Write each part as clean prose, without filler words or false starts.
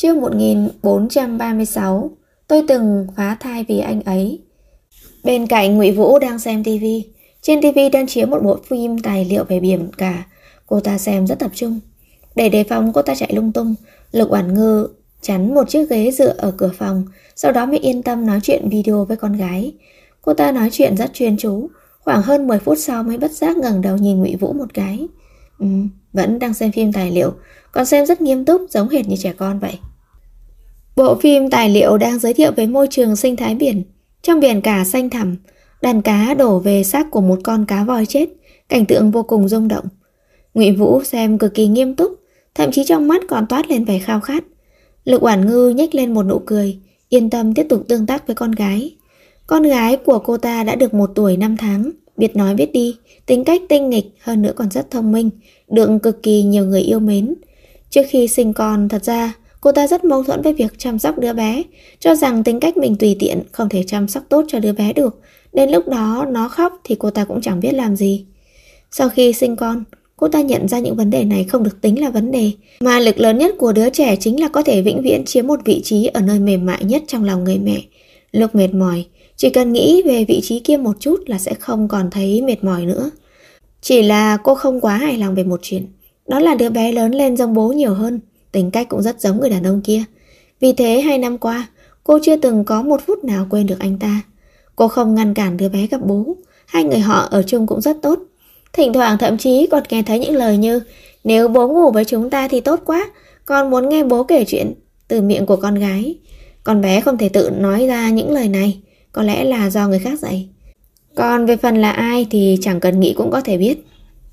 Chương 1436. Tôi từng phá thai vì anh ấy. Bên cạnh, Ngụy Vũ đang xem tivi. Trên tivi đang chiếu một bộ phim tài liệu về biển cả. Cô ta xem rất tập trung. Để đề phòng cô ta chạy lung tung, Lục Oản Ngư chắn một chiếc ghế dựa ở cửa phòng, sau đó mới yên tâm nói chuyện video với con gái. Cô ta nói chuyện rất chuyên chú, khoảng hơn 10 phút sau mới bất giác ngẩng đầu nhìn Ngụy Vũ một cái. Vẫn đang xem phim tài liệu, còn xem rất nghiêm túc, giống hệt như trẻ con vậy. Bộ phim tài liệu đang giới thiệu về môi trường sinh thái biển. Trong biển cả xanh thẳm, đàn cá đổ về xác của một con cá voi chết, cảnh tượng vô cùng rung động. Ngụy Vũ xem cực kỳ nghiêm túc, thậm chí trong mắt còn toát lên vẻ khao khát. Lục Oản Ngư nhếch lên một nụ cười, yên tâm tiếp tục tương tác với con gái. Con gái của cô ta đã được 1 tuổi 5 tháng, biết nói biết đi, tính cách tinh nghịch, hơn nữa còn rất thông minh, được cực kỳ nhiều người yêu mến. Trước khi sinh con, thật ra cô ta rất mâu thuẫn với việc chăm sóc đứa bé, cho rằng tính cách mình tùy tiện, không thể chăm sóc tốt cho đứa bé được. Đến lúc đó nó khóc thì cô ta cũng chẳng biết làm gì. Sau khi sinh con, cô ta nhận ra những vấn đề này không được tính là vấn đề, mà lực lớn nhất của đứa trẻ chính là có thể vĩnh viễn chiếm một vị trí ở nơi mềm mại nhất trong lòng người mẹ. Lúc mệt mỏi, chỉ cần nghĩ về vị trí kia một chút là sẽ không còn thấy mệt mỏi nữa. Chỉ là cô không quá hài lòng về một chuyện, đó là đứa bé lớn lên giống bố nhiều hơn, tính cách cũng rất giống người đàn ông kia. Vì thế 2 năm qua, cô chưa từng có 1 phút nào quên được anh ta. Cô không ngăn cản đứa bé gặp bố, hai người họ ở chung cũng rất tốt. Thỉnh thoảng thậm chí còn nghe thấy những lời như nếu bố ngủ với chúng ta thì tốt quá, con muốn nghe bố kể chuyện, từ miệng của con gái. Con bé không thể tự nói ra những lời này, có lẽ là do người khác dạy. Còn về phần là ai thì chẳng cần nghĩ cũng có thể biết.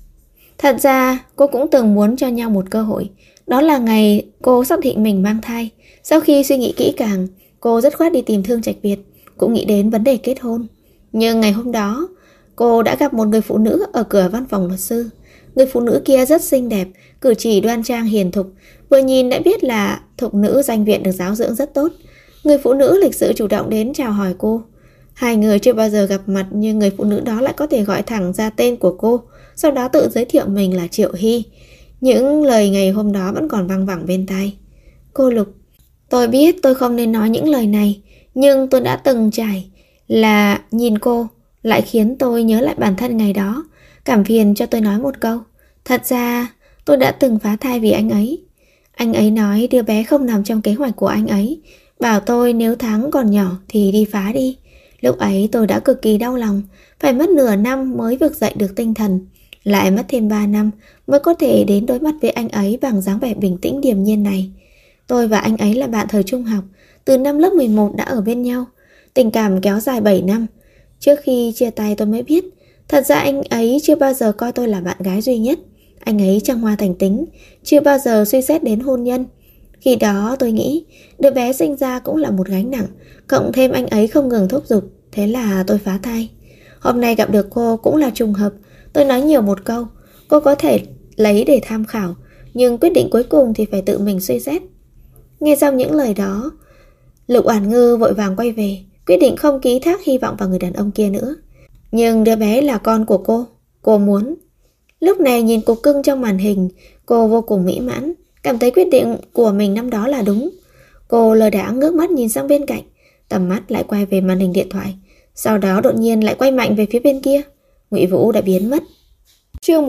Thật ra cô cũng từng muốn cho nhau một cơ hội. Đó là ngày cô xác định mình mang thai. Sau khi suy nghĩ kỹ càng, cô dứt khoát đi tìm Thương Trạch Việt, cũng nghĩ đến vấn đề kết hôn. Nhưng ngày hôm đó, cô đã gặp một người phụ nữ ở cửa văn phòng luật sư. Người phụ nữ kia rất xinh đẹp, cử chỉ đoan trang hiền thục, vừa nhìn đã biết là thục nữ danh viện được giáo dưỡng rất tốt. Người phụ nữ lịch sự chủ động đến chào hỏi cô. Hai người chưa bao giờ gặp mặt, nhưng người phụ nữ đó lại có thể gọi thẳng ra tên của cô, sau đó tự giới thiệu mình là Triệu Hy. Những lời ngày hôm đó vẫn còn vang vẳng bên tai. Cô Lục, tôi biết tôi không nên nói những lời này, nhưng tôi đã từng trải là nhìn cô lại khiến tôi nhớ lại bản thân ngày đó. Cảm phiền cho tôi nói một câu. Thật ra tôi đã từng phá thai vì anh ấy. Anh ấy nói đứa bé không nằm trong kế hoạch của anh ấy, bảo tôi nếu Thắng còn nhỏ thì đi phá đi. Lúc ấy tôi đã cực kỳ đau lòng, phải mất nửa năm mới vực dậy được tinh thần, lại mất thêm 3 năm mới có thể đến đối mặt với anh ấy bằng dáng vẻ bình tĩnh điềm nhiên này. Tôi và anh ấy là bạn thời trung học, từ năm lớp 11 đã ở bên nhau, tình cảm kéo dài 7 năm. Trước khi chia tay tôi mới biết, thật ra anh ấy chưa bao giờ coi tôi là bạn gái duy nhất. Anh ấy trăng hoa thành tính, chưa bao giờ suy xét đến hôn nhân. Khi đó tôi nghĩ đứa bé sinh ra cũng là một gánh nặng, cộng thêm anh ấy không ngừng thúc giục, thế là tôi phá thai. Hôm nay gặp được cô cũng là trùng hợp. Tôi nói nhiều một câu, cô có thể lấy để tham khảo, nhưng quyết định cuối cùng thì phải tự mình suy xét. Nghe xong những lời đó, Lục Oản Ngư vội vàng quay về, quyết định không ký thác hy vọng vào người đàn ông kia nữa. Nhưng đứa bé là con của cô muốn. Lúc này nhìn cục cưng trong màn hình, cô vô cùng mỹ mãn, cảm thấy quyết định của mình năm đó là đúng. Cô lờ đãng ngước mắt nhìn sang bên cạnh, tầm mắt lại quay về màn hình điện thoại, sau đó đột nhiên lại quay mạnh về phía bên kia. Ngụy Vũ đã biến mất. Chương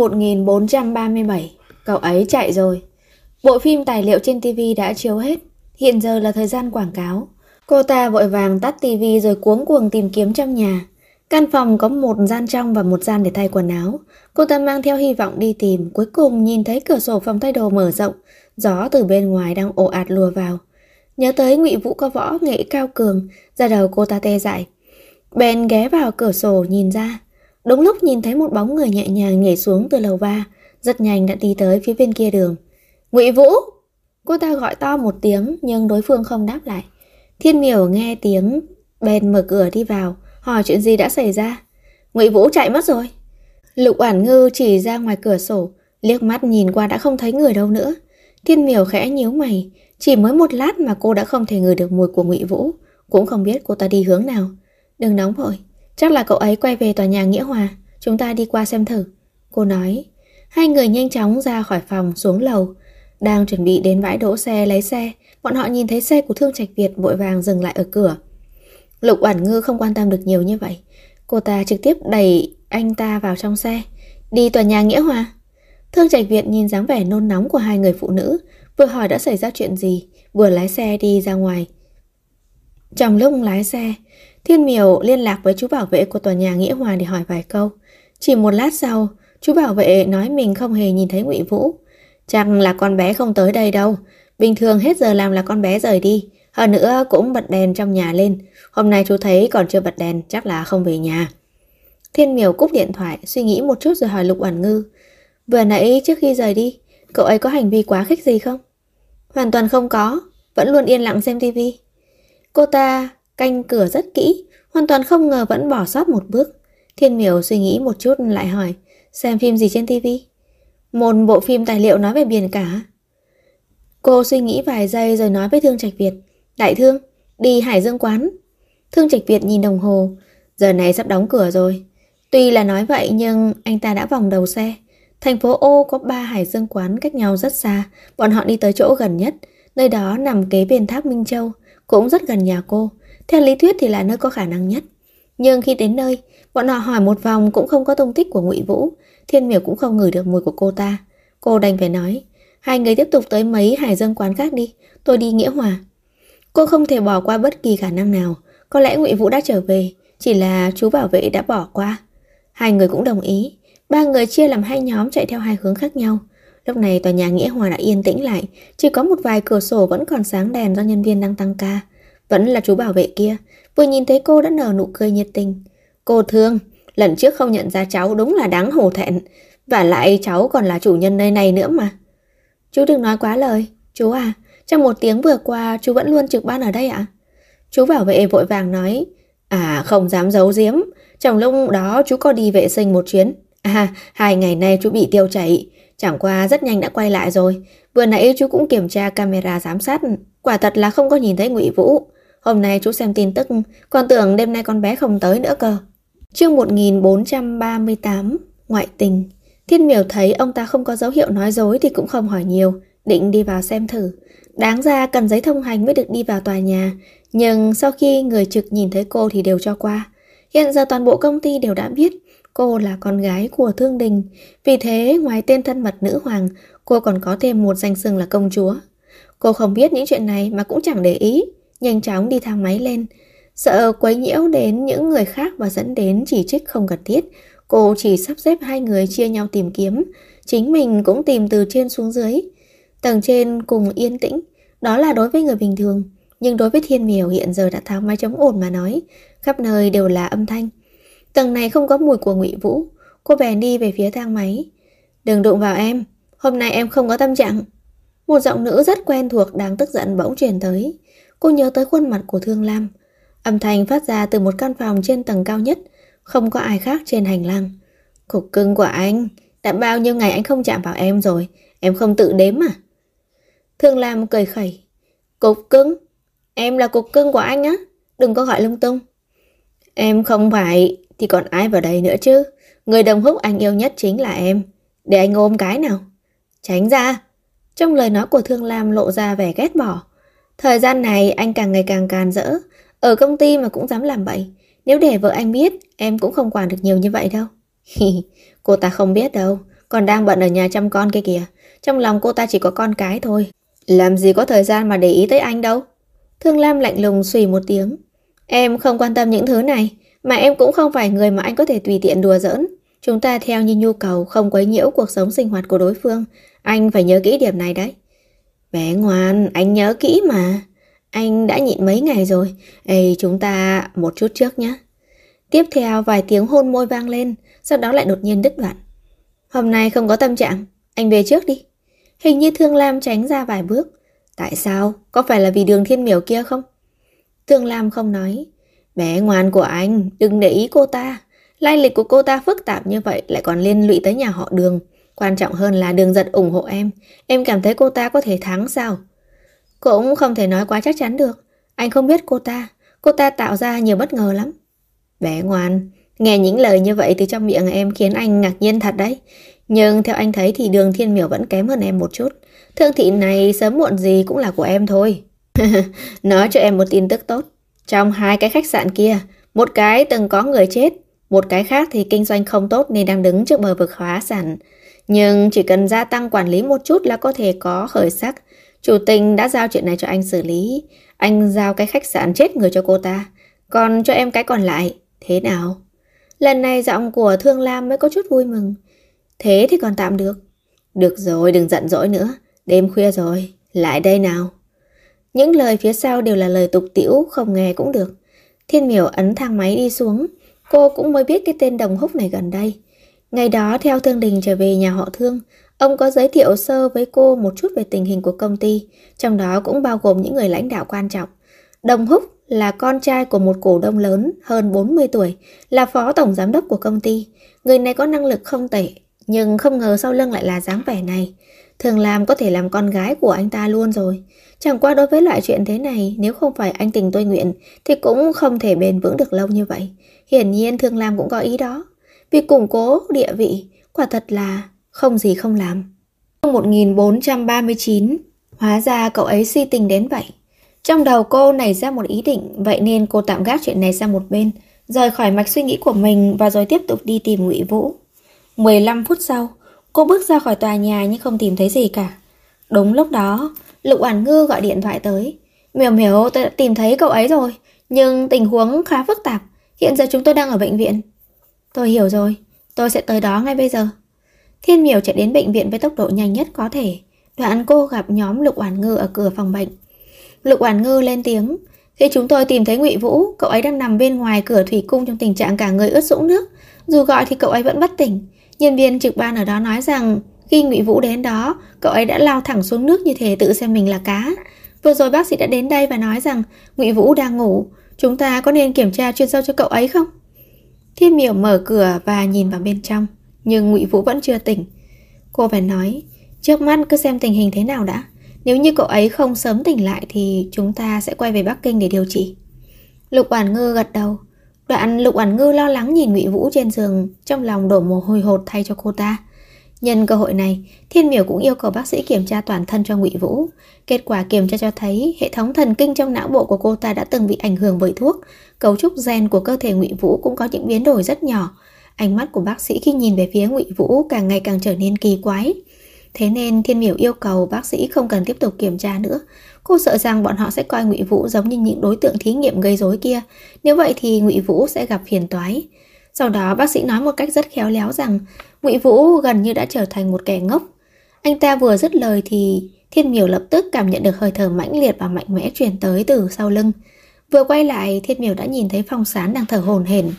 1437. Cậu ấy chạy rồi. Bộ phim tài liệu trên TV đã chiếu hết, hiện giờ là thời gian quảng cáo. Cô ta vội vàng tắt TV rồi cuống cuồng tìm kiếm trong nhà. Căn phòng có một gian trong và một gian để thay quần áo. Cô ta mang theo hy vọng đi tìm, cuối cùng nhìn thấy cửa sổ phòng thay đồ mở rộng, gió từ bên ngoài đang ồ ạt lùa vào. Nhớ tới Ngụy Vũ có võ nghệ cao cường, da đầu cô ta tê dại. Bèn ghé vào cửa sổ nhìn ra. Đúng lúc nhìn thấy một bóng người nhẹ nhàng nhảy xuống từ lầu 3, rất nhanh đã đi tới phía bên kia đường. Ngụy Vũ! Cô ta gọi to một tiếng nhưng đối phương không đáp lại. Thiên Miểu nghe tiếng bèn mở cửa đi vào, hỏi chuyện gì đã xảy ra. Ngụy Vũ chạy mất rồi. Lục Oản Ngư chỉ ra ngoài cửa sổ, liếc mắt nhìn qua đã không thấy người đâu nữa. Thiên Miểu khẽ nhíu mày, chỉ mới một lát mà cô đã không thể ngửi được mùi của Ngụy Vũ, cũng không biết cô ta đi hướng nào. Đừng nóng vội, chắc là cậu ấy quay về tòa nhà Nghĩa Hòa, chúng ta đi qua xem thử, cô nói. Hai người nhanh chóng ra khỏi phòng xuống lầu. Đang chuẩn bị đến bãi đỗ xe lấy xe, bọn họ nhìn thấy xe của Thương Trạch Việt vội vàng dừng lại ở cửa. Lục Oản Ngư không quan tâm được nhiều như vậy. Cô ta trực tiếp đẩy anh ta vào trong xe. Đi tòa nhà Nghĩa Hòa. Thương Trạch Việt nhìn dáng vẻ nôn nóng của hai người phụ nữ, vừa hỏi đã xảy ra chuyện gì, vừa lái xe đi ra ngoài. Trong lúc lái xe, Thiên Miểu liên lạc với chú bảo vệ của tòa nhà Nghĩa Hòa để hỏi vài câu. Chỉ một lát sau, chú bảo vệ nói mình không hề nhìn thấy Ngụy Vũ. Chắc là con bé không tới đây đâu. Bình thường hết giờ làm là con bé rời đi. Hơn nữa cũng bật đèn trong nhà lên. Hôm nay chú thấy còn chưa bật đèn, chắc là không về nhà. Thiên Miểu cúp điện thoại, suy nghĩ một chút rồi hỏi Lục Oản Ngư. Vừa nãy trước khi rời đi, cậu ấy có hành vi quá khích gì không? Hoàn toàn không có, vẫn luôn yên lặng xem tivi. Cô ta canh cửa rất kỹ, hoàn toàn không ngờ vẫn bỏ sót một bước. Thiên Miểu suy nghĩ một chút lại hỏi, xem phim gì trên tivi? Một bộ phim tài liệu nói về biển cả. Cô suy nghĩ vài giây rồi nói với Thương Trạch Việt, Đại Thương, đi Hải Dương quán. Thương Trạch Việt nhìn đồng hồ, giờ này sắp đóng cửa rồi. Tuy là nói vậy nhưng anh ta đã vòng đầu xe. Thành phố O có 3 Hải Dương quán cách nhau rất xa. Bọn họ đi tới chỗ gần nhất. Nơi đó nằm kế bên tháp Minh Châu, cũng rất gần nhà cô. Theo lý thuyết thì là nơi có khả năng nhất. Nhưng khi đến nơi, bọn họ hỏi một vòng cũng không có tung tích của Ngụy Vũ. Thiên Miểu cũng không ngửi được mùi của cô ta. Cô đành phải nói, hai người tiếp tục tới mấy Hải Dương quán khác đi, tôi đi Nghĩa Hòa. Cô không thể bỏ qua bất kỳ khả năng nào. Có lẽ Ngụy Vũ đã trở về, chỉ là chú bảo vệ đã bỏ qua. Hai người cũng đồng ý. 3 người chia làm 2 nhóm chạy theo 2 hướng khác nhau. Lúc này tòa nhà Nghĩa Hòa đã yên tĩnh lại, chỉ có một vài cửa sổ vẫn còn sáng đèn do nhân viên đang tăng ca. Vẫn là chú bảo vệ kia, vừa nhìn thấy cô đã nở nụ cười nhiệt tình. Cô Thương, lần trước không nhận ra cháu đúng là đáng hổ thẹn. Và lại cháu còn là chủ nhân nơi này nữa mà. Chú đừng nói quá lời. Chú à, trong 1 tiếng vừa qua chú vẫn luôn trực ban ở đây ạ? Chú bảo vệ vội vàng nói, không dám giấu giếm. Trong lúc đó chú có đi vệ sinh một chuyến. 2 ngày nay chú bị tiêu chảy. Chẳng qua rất nhanh đã quay lại rồi. Vừa nãy chú cũng kiểm tra camera giám sát. Quả thật là không có nhìn thấy Ngụy Vũ. Hôm nay chú xem tin tức, còn tưởng đêm nay con bé không tới nữa cơ. Chương 1438, ngoại tình. Thiên Miểu thấy ông ta không có dấu hiệu nói dối thì cũng không hỏi nhiều, định đi vào xem thử. Đáng ra cần giấy thông hành mới được đi vào tòa nhà, nhưng sau khi người trực nhìn thấy cô thì đều cho qua. Hiện giờ toàn bộ công ty đều đã biết cô là con gái của Thương Đình, vì thế ngoài tên thân mật nữ hoàng, cô còn có thêm một danh xưng là công chúa. Cô không biết những chuyện này mà cũng chẳng để ý, nhanh chóng đi thang máy lên. Sợ quấy nhiễu đến những người khác và dẫn đến chỉ trích không cần thiết, cô chỉ sắp xếp 2 người chia nhau tìm kiếm, chính mình cũng tìm từ trên xuống dưới. Tầng trên cùng yên tĩnh, đó là đối với người bình thường, nhưng đối với Thiên Miểu hiện giờ đã tháo máy chống ồn mà nói, khắp nơi đều là âm thanh. Tầng này không có mùi của Ngụy Vũ, cô bèn đi về phía thang máy. Đừng đụng vào em, hôm nay em không có tâm trạng. Một giọng nữ rất quen thuộc đang tức giận bỗng truyền tới. Cô nhớ tới khuôn mặt của Thương Lam. Âm thanh phát ra từ một căn phòng trên tầng cao nhất, không có ai khác trên hành lang. Cục cưng của anh, đã bao nhiêu ngày anh không chạm vào em rồi, em không tự đếm à? Thương Lam cười khẩy. Cục cưng? Em là cục cưng của anh á? Đừng có gọi lung tung. Em không phải thì còn ai vào đây nữa chứ? Người đồng húc anh yêu nhất chính là em. Để anh ôm cái nào. Tránh ra. Trong lời nói của Thương Lam lộ ra vẻ ghét bỏ. Thời gian này anh càng ngày càng càn rỡ. Ở công ty mà cũng dám làm bậy. Nếu để vợ anh biết, em cũng không quản được nhiều như vậy đâu. Cô ta không biết đâu. Còn đang bận ở nhà chăm con kia kìa. Trong lòng cô ta chỉ có con cái thôi. Làm gì có thời gian mà để ý tới anh đâu. Thương Lam lạnh lùng xùy một tiếng. Em không quan tâm những thứ này. Mà em cũng không phải người mà anh có thể tùy tiện đùa giỡn. Chúng ta theo như nhu cầu, không quấy nhiễu cuộc sống sinh hoạt của đối phương. Anh phải nhớ kỹ điểm này đấy. Bé ngoan, anh nhớ kỹ mà. Anh đã nhịn mấy ngày rồi. Ê, chúng ta một chút trước nhé. Tiếp theo vài tiếng hôn môi vang lên, sau đó lại đột nhiên đứt đoạn. Hôm nay không có tâm trạng, anh về trước đi. Hình như Thương Lam tránh ra vài bước. Tại sao? Có phải là vì Đường Thiên Miểu kia không? Thương Lam không nói. Bé ngoan của anh, đừng để ý cô ta. Lai lịch của cô ta phức tạp như vậy lại còn liên lụy tới nhà họ Đường. Quan trọng hơn là Đường Giật ủng hộ em. Em cảm thấy cô ta có thể thắng sao? Cũng không thể nói quá chắc chắn được. Anh không biết cô ta tạo ra nhiều bất ngờ lắm. Bé ngoan, nghe những lời như vậy từ trong miệng em khiến anh ngạc nhiên thật đấy. Nhưng theo anh thấy thì Đường Thiên Miểu vẫn kém hơn em một chút. Thương thị này sớm muộn gì cũng là của em thôi. Nói cho em một tin tức tốt. Trong 2 cái khách sạn kia, một cái từng có người chết, một cái khác thì kinh doanh không tốt nên đang đứng trước bờ vực phá sản. Nhưng chỉ cần gia tăng quản lý một chút là có thể có khởi sắc. Chủ tịch đã giao chuyện này cho anh xử lý. Anh giao cái khách sạn chết người cho cô ta, còn cho em cái còn lại. Thế nào? Lần này giọng của Thương Lam mới có chút vui mừng. Thế thì còn tạm được. Được rồi, đừng giận dỗi nữa. Đêm khuya rồi, lại đây nào. Những lời phía sau đều là lời tục tĩu, không nghe cũng được. Thiên Miểu ấn thang máy đi xuống. Cô cũng mới biết cái tên Đồng Húc này gần đây. Ngày đó theo Thương Đình trở về nhà họ Thương, ông có giới thiệu sơ với cô một chút về tình hình của công ty, trong đó cũng bao gồm những người lãnh đạo quan trọng. Đồng Húc là con trai của một cổ đông lớn hơn 40 tuổi, là phó tổng giám đốc của công ty. Người này có năng lực không tệ, nhưng không ngờ sau lưng lại là dáng vẻ này. Thường làm có thể làm con gái của anh ta luôn rồi. Chẳng qua đối với loại chuyện thế này, nếu không phải anh tình tôi nguyện thì cũng không thể bền vững được lâu như vậy. Hiển nhiên Thương Lam cũng có ý đó. Vì củng cố địa vị, quả thật là không gì không làm. 1439, hóa ra cậu ấy si tình đến vậy. Trong đầu cô nảy ra một ý định, vậy nên cô tạm gác chuyện này sang một bên, rời khỏi mạch suy nghĩ của mình và rồi tiếp tục đi tìm Ngụy Vũ. 15 phút sau, cô bước ra khỏi tòa nhà nhưng không tìm thấy gì cả. Đúng lúc đó, Lục Oản Ngư gọi điện thoại tới. Miểu Miểu, tôi đã tìm thấy cậu ấy rồi, nhưng tình huống khá phức tạp. Hiện giờ chúng tôi đang ở bệnh viện. Tôi hiểu rồi, tôi sẽ tới đó ngay bây giờ. Thiên Miểu chạy đến bệnh viện với tốc độ nhanh nhất có thể. Đoạn cô gặp nhóm Lục Oản Ngư ở cửa phòng bệnh. Lục Oản Ngư lên tiếng. Khi chúng tôi tìm thấy Ngụy Vũ, cậu ấy đang nằm bên ngoài cửa thủy cung trong tình trạng cả người ướt sũng nước. Dù gọi thì cậu ấy vẫn bất tỉnh. Nhân viên trực ban ở đó nói rằng khi Ngụy Vũ đến đó, cậu ấy đã lao thẳng xuống nước như thể tự xem mình là cá. Vừa rồi bác sĩ đã đến đây và nói rằng Ngụy Vũ đang ngủ. Chúng ta có nên kiểm tra chuyên sâu cho cậu ấy không? Thiên Miểu mở cửa và nhìn vào bên trong, nhưng Ngụy Vũ vẫn chưa tỉnh. Cô phải nói, trước mắt cứ xem tình hình thế nào đã. Nếu như cậu ấy không sớm tỉnh lại thì chúng ta sẽ quay về Bắc Kinh để điều trị. Lục Oản Ngư gật đầu. Đoạn Lục Oản Ngư lo lắng nhìn Ngụy Vũ trên giường, trong lòng đổ mồ hôi hột thay cho cô ta. Nhân cơ hội này, Thiên Miểu cũng yêu cầu bác sĩ kiểm tra toàn thân cho Ngụy Vũ. Kết quả kiểm tra cho thấy hệ thống thần kinh trong não bộ của cô ta đã từng bị ảnh hưởng bởi thuốc. Cấu trúc gen của cơ thể Ngụy Vũ cũng có những biến đổi rất nhỏ. Ánh mắt của bác sĩ khi nhìn về phía Ngụy Vũ càng ngày càng trở nên kỳ quái. Thế nên Thiên Miểu yêu cầu bác sĩ không cần tiếp tục kiểm tra nữa. Cô sợ rằng bọn họ sẽ coi Ngụy Vũ giống như những đối tượng thí nghiệm gây rối kia. Nếu vậy thì Ngụy Vũ sẽ gặp phiền toái. Sau đó bác sĩ nói một cách rất khéo léo rằng Ngụy Vũ gần như đã trở thành một kẻ ngốc. Anh ta vừa dứt lời thì Thiên Miểu lập tức cảm nhận được hơi thở mãnh liệt và mạnh mẽ truyền tới từ sau lưng. Vừa quay lại, Thiên Miểu đã nhìn thấy Phong Sán đang thở hổn hển.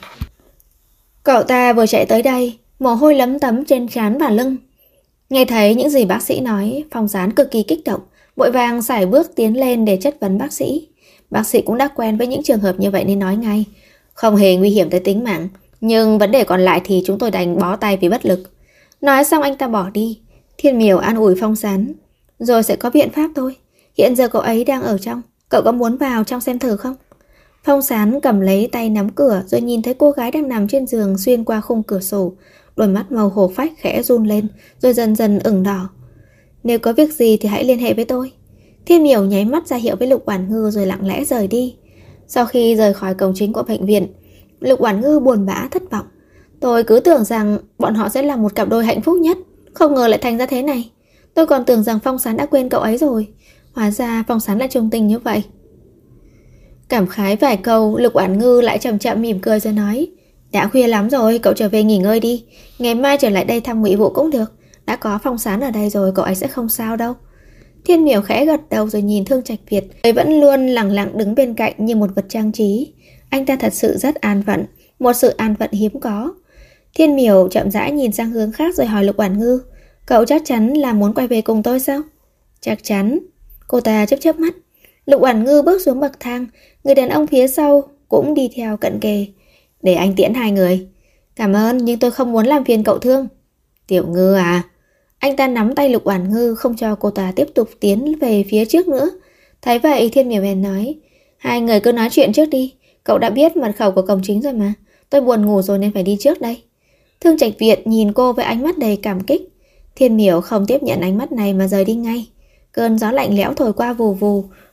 Cậu ta vừa chạy tới đây, mồ hôi lấm tấm trên trán và lưng. Nghe thấy những gì bác sĩ nói, Phong Sán cực kỳ kích động, vội vàng sải bước tiến lên để chất vấn bác sĩ. Bác sĩ cũng đã quen với những trường hợp như vậy nên nói ngay, không hề nguy hiểm tới tính mạng, nhưng vấn đề còn lại thì chúng tôi đành bó tay vì bất lực. Nói xong anh ta bỏ đi. Thiên Miểu an ủi Phong Sán, rồi sẽ có biện pháp thôi. Hiện giờ cậu ấy đang ở trong, cậu có muốn vào trong xem thử không? Phong Sán cầm lấy tay nắm cửa rồi nhìn thấy cô gái đang nằm trên giường xuyên qua khung cửa sổ. Đôi mắt màu hổ phách khẽ run lên rồi dần dần ửng đỏ. Nếu có việc gì thì hãy liên hệ với tôi. Thiên Miểu nháy mắt ra hiệu với Lục Oản Ngư rồi lặng lẽ rời đi. Sau khi rời khỏi cổng chính của bệnh viện, Lục Oản Ngư buồn bã thất vọng. Tôi cứ tưởng rằng bọn họ sẽ là một cặp đôi hạnh phúc nhất, không ngờ lại thành ra thế này. Tôi còn tưởng rằng Phong Sán đã quên cậu ấy rồi, hóa ra Phong Sán lại trung tình như vậy. Cảm khái vài câu, Lục Oản Ngư lại chậm chậm mỉm cười rồi nói, đã khuya lắm rồi, cậu trở về nghỉ ngơi đi. Ngày mai trở lại đây thăm Ngụy Vũ cũng được. Đã có Phong Sán ở đây rồi, cậu ấy sẽ không sao đâu. Thiên Miểu khẽ gật đầu rồi nhìn Thương Trạch Việt. Người vẫn luôn lặng lặng đứng bên cạnh như một vật trang trí. Anh ta thật sự rất an phận, một sự an phận hiếm có. Thiên Miểu chậm rãi nhìn sang hướng khác rồi hỏi Lục Oản Ngư, cậu chắc chắn là muốn quay về cùng tôi sao? Chắc chắn. Cô ta chớp chớp mắt. Lục Oản Ngư bước xuống bậc thang, người đàn ông phía sau cũng đi theo cận kề. Để anh tiễn hai người. Cảm ơn, nhưng tôi không muốn làm phiền cậu Thương. Tiểu Ngư à? Anh ta nắm tay Lục Oản Ngư không cho cô ta tiếp tục tiến về phía trước nữa. Thấy vậy Thiên Miểu bèn nói, hai người cứ nói chuyện trước đi. Cậu đã biết mật khẩu của cổng chính rồi mà. Tôi buồn ngủ rồi nên phải đi trước đây. Thương Trạch Việt nhìn cô với ánh mắt đầy cảm kích. Thiên Miểu không tiếp nhận ánh mắt này mà rời đi ngay. Cơn gió lạnh lẽo thổi qua vù vù.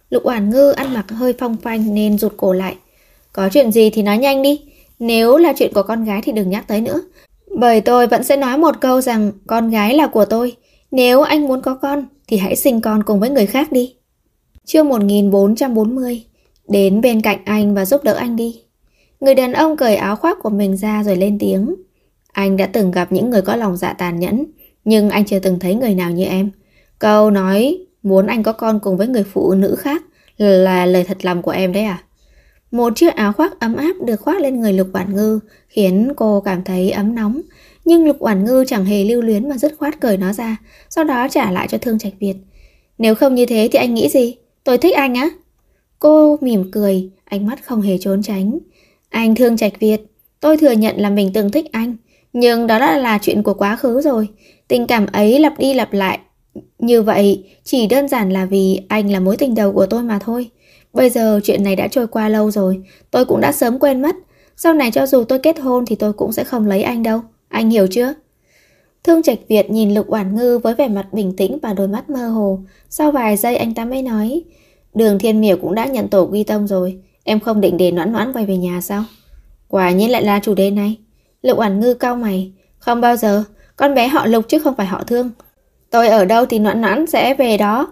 Lục Oản Ngư ăn mặc hơi phong phanh nên rụt cổ lại. Có chuyện gì thì nói nhanh đi. Nếu là chuyện của con gái thì đừng nhắc tới nữa. Bởi tôi vẫn sẽ nói một câu rằng con gái là của tôi. Nếu anh muốn có con thì hãy sinh con cùng với người khác đi. Chương 1440. Đến bên cạnh anh và giúp đỡ anh đi. Người đàn ông cởi áo khoác của mình ra rồi lên tiếng. Anh đã từng gặp những người có lòng dạ tàn nhẫn, nhưng anh chưa từng thấy người nào như em. Câu nói muốn anh có con cùng với người phụ nữ khác là lời thật lòng của em đấy à? Một chiếc áo khoác ấm áp được khoác lên người Lục Oản Ngư khiến cô cảm thấy ấm nóng. Nhưng Lục Oản Ngư chẳng hề lưu luyến mà dứt khoát cởi nó ra, sau đó trả lại cho Thương Trạch Việt. Nếu không như thế thì anh nghĩ gì? Tôi thích anh á? Cô mỉm cười, ánh mắt không hề trốn tránh. Anh Thương Trạch Việt, tôi thừa nhận là mình từng thích anh, nhưng đó đã là chuyện của quá khứ rồi. Tình cảm ấy lặp đi lặp lại như vậy chỉ đơn giản là vì anh là mối tình đầu của tôi mà thôi. Bây giờ chuyện này đã trôi qua lâu rồi, tôi cũng đã sớm quên mất. Sau này cho dù tôi kết hôn thì tôi cũng sẽ không lấy anh đâu, anh hiểu chưa? Thương Trạch Việt nhìn Lục Oản Ngư với vẻ mặt bình tĩnh và đôi mắt mơ hồ. Sau vài giây anh ta mới nói, Đường Thiên Miểu cũng đã nhận tổ quy tông rồi, em không định để Noãn Noãn quay về nhà sao? Quả nhiên lại là chủ đề này. Lục Oản Ngư cau mày, không bao giờ, con bé họ Lục chứ không phải họ Thương. Tôi ở đâu thì Noãn Noãn sẽ về đó.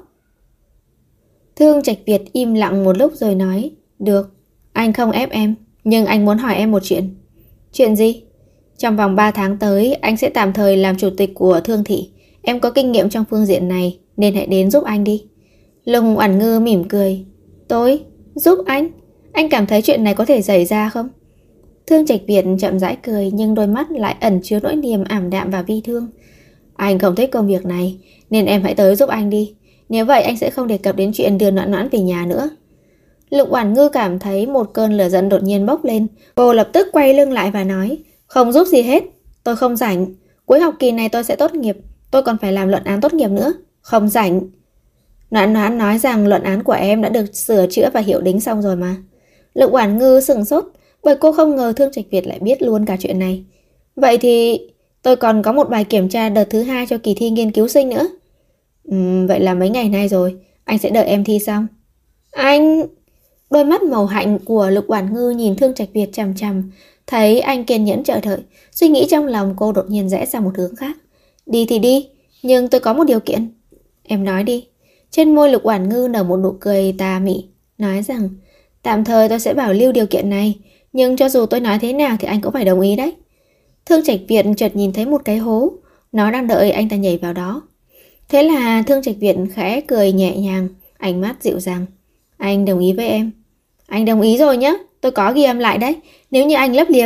Thương Trạch Việt im lặng một lúc rồi nói, được, anh không ép em, nhưng anh muốn hỏi em một chuyện. Chuyện gì? Trong vòng 3 tháng tới, anh sẽ tạm thời làm chủ tịch của Thương thị. Em có kinh nghiệm trong phương diện này, nên hãy đến giúp anh đi. Lục Oản Ngư mỉm cười. Tôi? Giúp anh? Anh cảm thấy chuyện này có thể xảy ra không? Thương Trạch Việt chậm rãi cười, nhưng đôi mắt lại ẩn chứa nỗi niềm ảm đạm và bi thương. Anh không thích công việc này, nên em hãy tới giúp anh đi. Nếu vậy anh sẽ không đề cập đến chuyện đưa Noãn Noãn về nhà nữa. Lục Oản Ngư cảm thấy một cơn lửa giận đột nhiên bốc lên. Cô lập tức quay lưng lại và nói, không giúp gì hết, tôi không rảnh. Cuối học kỳ này tôi sẽ tốt nghiệp, tôi còn phải làm luận án tốt nghiệp nữa. Không rảnh. Noãn Noãn nói rằng luận án của em đã được sửa chữa và hiệu đính xong rồi mà. Lục Oản Ngư sững sốt, bởi cô không ngờ Thương Trạch Việt lại biết luôn cả chuyện này. Vậy thì tôi còn có một bài kiểm tra đợt thứ 2 cho kỳ thi nghiên cứu sinh nữa. Vậy là mấy ngày nay rồi, anh sẽ đợi em thi xong. Anh... Đôi mắt màu hạnh của Lục Oản Ngư nhìn Thương Trạch Việt chằm chằm, thấy anh kiên nhẫn chờ đợi, suy nghĩ trong lòng cô đột nhiên rẽ sang một hướng khác. Đi thì đi, nhưng tôi có một điều kiện. Em nói đi. Trên môi Lục Oản Ngư nở một nụ cười tà mị, nói rằng tạm thời tôi sẽ bảo lưu điều kiện này, nhưng cho dù tôi nói thế nào thì anh cũng phải đồng ý đấy. Thương Trạch Việt chợt nhìn thấy một cái hố, nó đang đợi anh ta nhảy vào đó. Thế là Thương Trạch Việt khẽ cười nhẹ nhàng, ánh mắt dịu dàng. Anh đồng ý với em. Anh đồng ý rồi nhé, tôi có ghi âm lại đấy. Nếu như anh lấp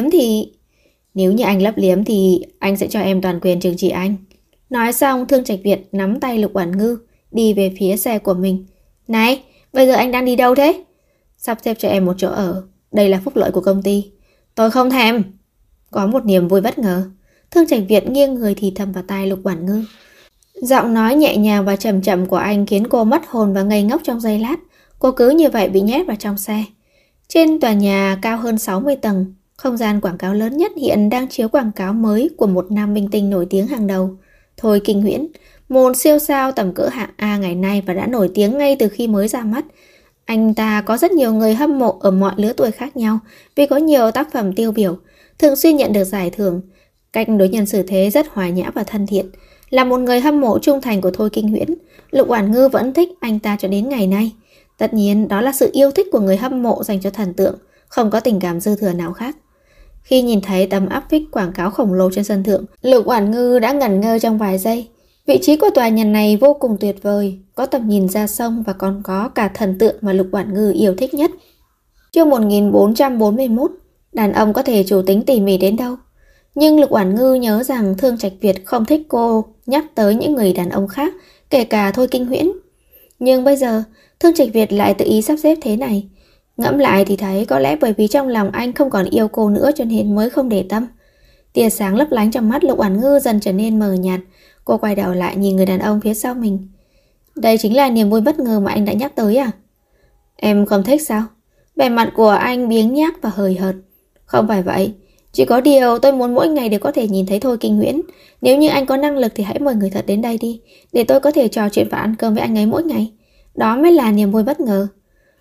liếm thì anh sẽ cho em toàn quyền trừng trị anh. Nói xong, Thương Trạch Việt nắm tay Lục Oản Ngư, đi về phía xe của mình. Này, bây giờ anh đang đi đâu thế? Sắp xếp cho em một chỗ ở, đây là phúc lợi của công ty. Tôi không thèm. Có một niềm vui bất ngờ. Thương Trạch Việt nghiêng người thì thầm vào tai Lục Oản Ngư. Giọng nói nhẹ nhàng và chậm chậm của anh khiến cô mất hồn và ngây ngốc trong giây lát. Cô cứ như vậy bị nhét vào trong xe. Trên tòa nhà cao hơn 60 tầng, không gian quảng cáo lớn nhất hiện đang chiếu quảng cáo mới của một nam minh tinh nổi tiếng hàng đầu, Thôi Kinh Huyễn, một siêu sao tầm cỡ hạng A ngày nay và đã nổi tiếng ngay từ khi mới ra mắt. Anh ta có rất nhiều người hâm mộ ở mọi lứa tuổi khác nhau vì có nhiều tác phẩm tiêu biểu, thường xuyên nhận được giải thưởng. Cách đối nhân xử thế rất hòa nhã và thân thiện. Là một người hâm mộ trung thành của Thôi Kinh Huyễn, Lục Oản Ngư vẫn thích anh ta cho đến ngày nay. Tất nhiên đó là sự yêu thích của người hâm mộ dành cho thần tượng, không có tình cảm dư thừa nào khác. Khi nhìn thấy tấm áp phích quảng cáo khổng lồ trên sân thượng, Lục Oản Ngư đã ngẩn ngơ trong vài giây. Vị trí của tòa nhà này vô cùng tuyệt vời, có tầm nhìn ra sông và còn có cả thần tượng mà Lục Oản Ngư yêu thích nhất. Chương 1441, đàn ông có thể chủ tính tỉ mỉ đến đâu. Nhưng Lục Oản Ngư nhớ rằng Thương Trạch Việt không thích cô nhắc tới những người đàn ông khác, kể cả Thôi Kinh Huyễn. Nhưng bây giờ, Thương Trạch Việt lại tự ý sắp xếp thế này. Ngẫm lại thì thấy có lẽ bởi vì trong lòng anh không còn yêu cô nữa cho nên mới không để tâm. Tia sáng lấp lánh trong mắt Lục Oản Ngư dần trở nên mờ nhạt. Cô quay đầu lại nhìn người đàn ông phía sau mình. Đây chính là niềm vui bất ngờ mà anh đã nhắc tới à? Em không thích sao? Vẻ mặt của anh biếng nhác và hời hợt. Không phải vậy. Chỉ có điều tôi muốn mỗi ngày đều có thể nhìn thấy Thôi Kinh Huyễn. Nếu như anh có năng lực thì hãy mời người thật đến đây đi, để tôi có thể trò chuyện và ăn cơm với anh ấy mỗi ngày. Đó mới là niềm vui bất ngờ.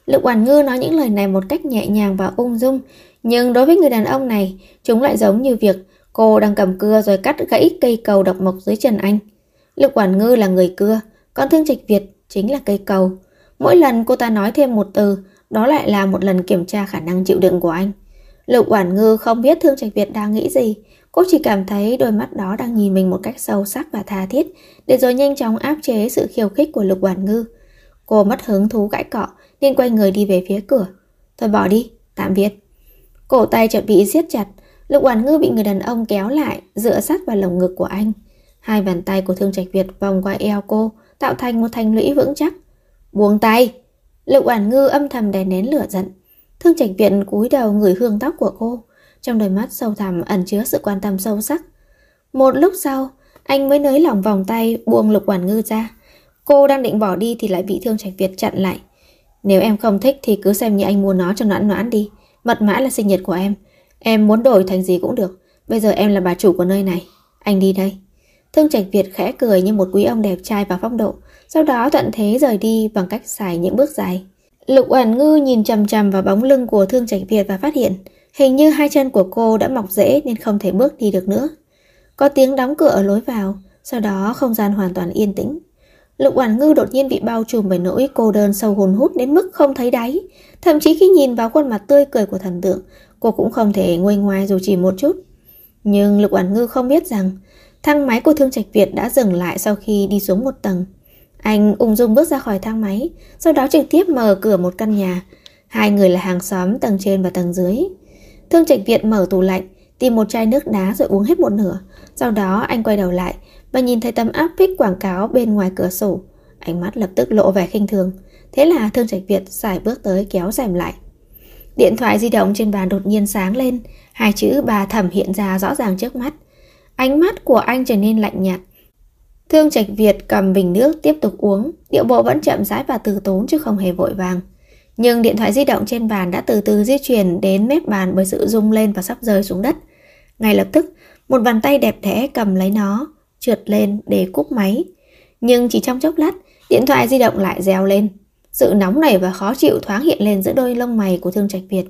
Lục Oản Ngư nói những lời này một cách nhẹ nhàng và ung dung, nhưng đối với người đàn ông này, chúng lại giống như việc cô đang cầm cưa rồi cắt gãy cây cầu độc mộc dưới chân anh. Lục Oản Ngư là người cưa, còn Thương Trạch Việt chính là cây cầu. Mỗi lần cô ta nói thêm một từ, đó lại là một lần kiểm tra khả năng chịu đựng của anh. Lục Oản Ngư không biết Thương Trạch Việt đang nghĩ gì, cô chỉ cảm thấy đôi mắt đó đang nhìn mình một cách sâu sắc và tha thiết, để rồi nhanh chóng áp chế sự khiêu khích của Lục Oản Ngư. Cô mất hứng thú cãi cọ nên quay người đi về phía cửa. Thôi bỏ đi, tạm biệt. Cổ tay chợt bị siết chặt, Lục Oản Ngư bị người đàn ông kéo lại, dựa sát vào lồng ngực của anh. Hai bàn tay của Thương Trạch Việt vòng qua eo cô, tạo thành một thành lũy vững chắc. Buông tay! Lục Oản Ngư âm thầm đè nén lửa giận. Thương Trạch Việt cúi đầu ngửi hương tóc của cô, trong đôi mắt sâu thẳm ẩn chứa sự quan tâm sâu sắc. Một lúc sau, anh mới nới lỏng vòng tay buông Lục Oản Ngư ra. Cô đang định bỏ đi thì lại bị Thương Trạch Việt chặn lại. Nếu em không thích thì cứ xem như anh mua nó cho Noãn Noãn đi. Mật mã là sinh nhật của em muốn đổi thành gì cũng được. Bây giờ em là bà chủ của nơi này. Anh đi đây. Thương Trạch Việt khẽ cười như một quý ông đẹp trai và phong độ, sau đó thuận thế rời đi bằng cách xài những bước dài. Lục Oản Ngư nhìn chằm chằm vào bóng lưng của Thương Trạch Việt và phát hiện hình như hai chân của cô đã mọc rễ nên không thể bước đi được nữa. Có tiếng đóng cửa ở lối vào, sau đó không gian hoàn toàn yên tĩnh. Lục Oản Ngư đột nhiên bị bao trùm bởi nỗi cô đơn sâu hun hút đến mức không thấy đáy. Thậm chí khi nhìn vào khuôn mặt tươi cười của thần tượng, cô cũng không thể nguôi ngoai dù chỉ một chút. Nhưng Lục Oản Ngư không biết rằng thang máy của Thương Trạch Việt đã dừng lại sau khi đi xuống một tầng. Anh ung dung bước ra khỏi thang máy, sau đó trực tiếp mở cửa một căn nhà. Hai người là hàng xóm tầng trên và tầng dưới. Thương Trạch Việt mở tủ lạnh, tìm một chai nước đá rồi uống hết một nửa. Sau đó anh quay đầu lại và nhìn thấy tấm áp phích quảng cáo bên ngoài cửa sổ. Ánh mắt lập tức lộ vẻ khinh thường. Thế là Thương Trạch Việt sải bước tới kéo rèm lại. Điện thoại di động trên bàn đột nhiên sáng lên, hai chữ bà Thẩm hiện ra rõ ràng trước mắt. Ánh mắt của anh trở nên lạnh nhạt. Thương Trạch Việt cầm bình nước tiếp tục uống, điệu bộ vẫn chậm rãi và từ tốn chứ không hề vội vàng. Nhưng điện thoại di động trên bàn đã từ từ di chuyển đến mép bàn bởi sự rung lên và sắp rơi xuống đất. Ngay lập tức, một bàn tay đẹp đẽ cầm lấy nó, trượt lên để cúp máy. Nhưng chỉ trong chốc lát, điện thoại di động lại reo lên. Sự nóng nảy và khó chịu thoáng hiện lên giữa đôi lông mày của Thương Trạch Việt.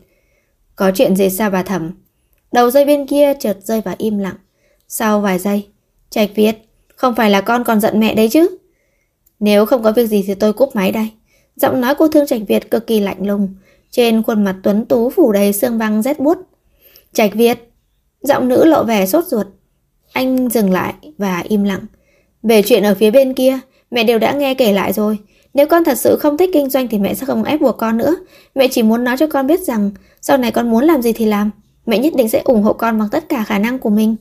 Có chuyện gì sao bà Thẩm? Đầu dây bên kia chợt rơi vào im lặng. Sau vài giây, Trạch Việt, không phải là con còn giận mẹ đấy chứ? Nếu không có việc gì thì tôi cúp máy đây. Giọng nói của Thương Trạch Việt cực kỳ lạnh lùng, trên khuôn mặt tuấn tú phủ đầy sương băng rét buốt. Trạch Việt, giọng nữ lộ vẻ sốt ruột. Anh dừng lại và im lặng. Về chuyện ở phía bên kia, mẹ đều đã nghe kể lại rồi. Nếu con thật sự không thích kinh doanh thì mẹ sẽ không ép buộc con nữa. Mẹ chỉ muốn nói cho con biết rằng sau này con muốn làm gì thì làm. Mẹ nhất định sẽ ủng hộ con bằng tất cả khả năng của mình.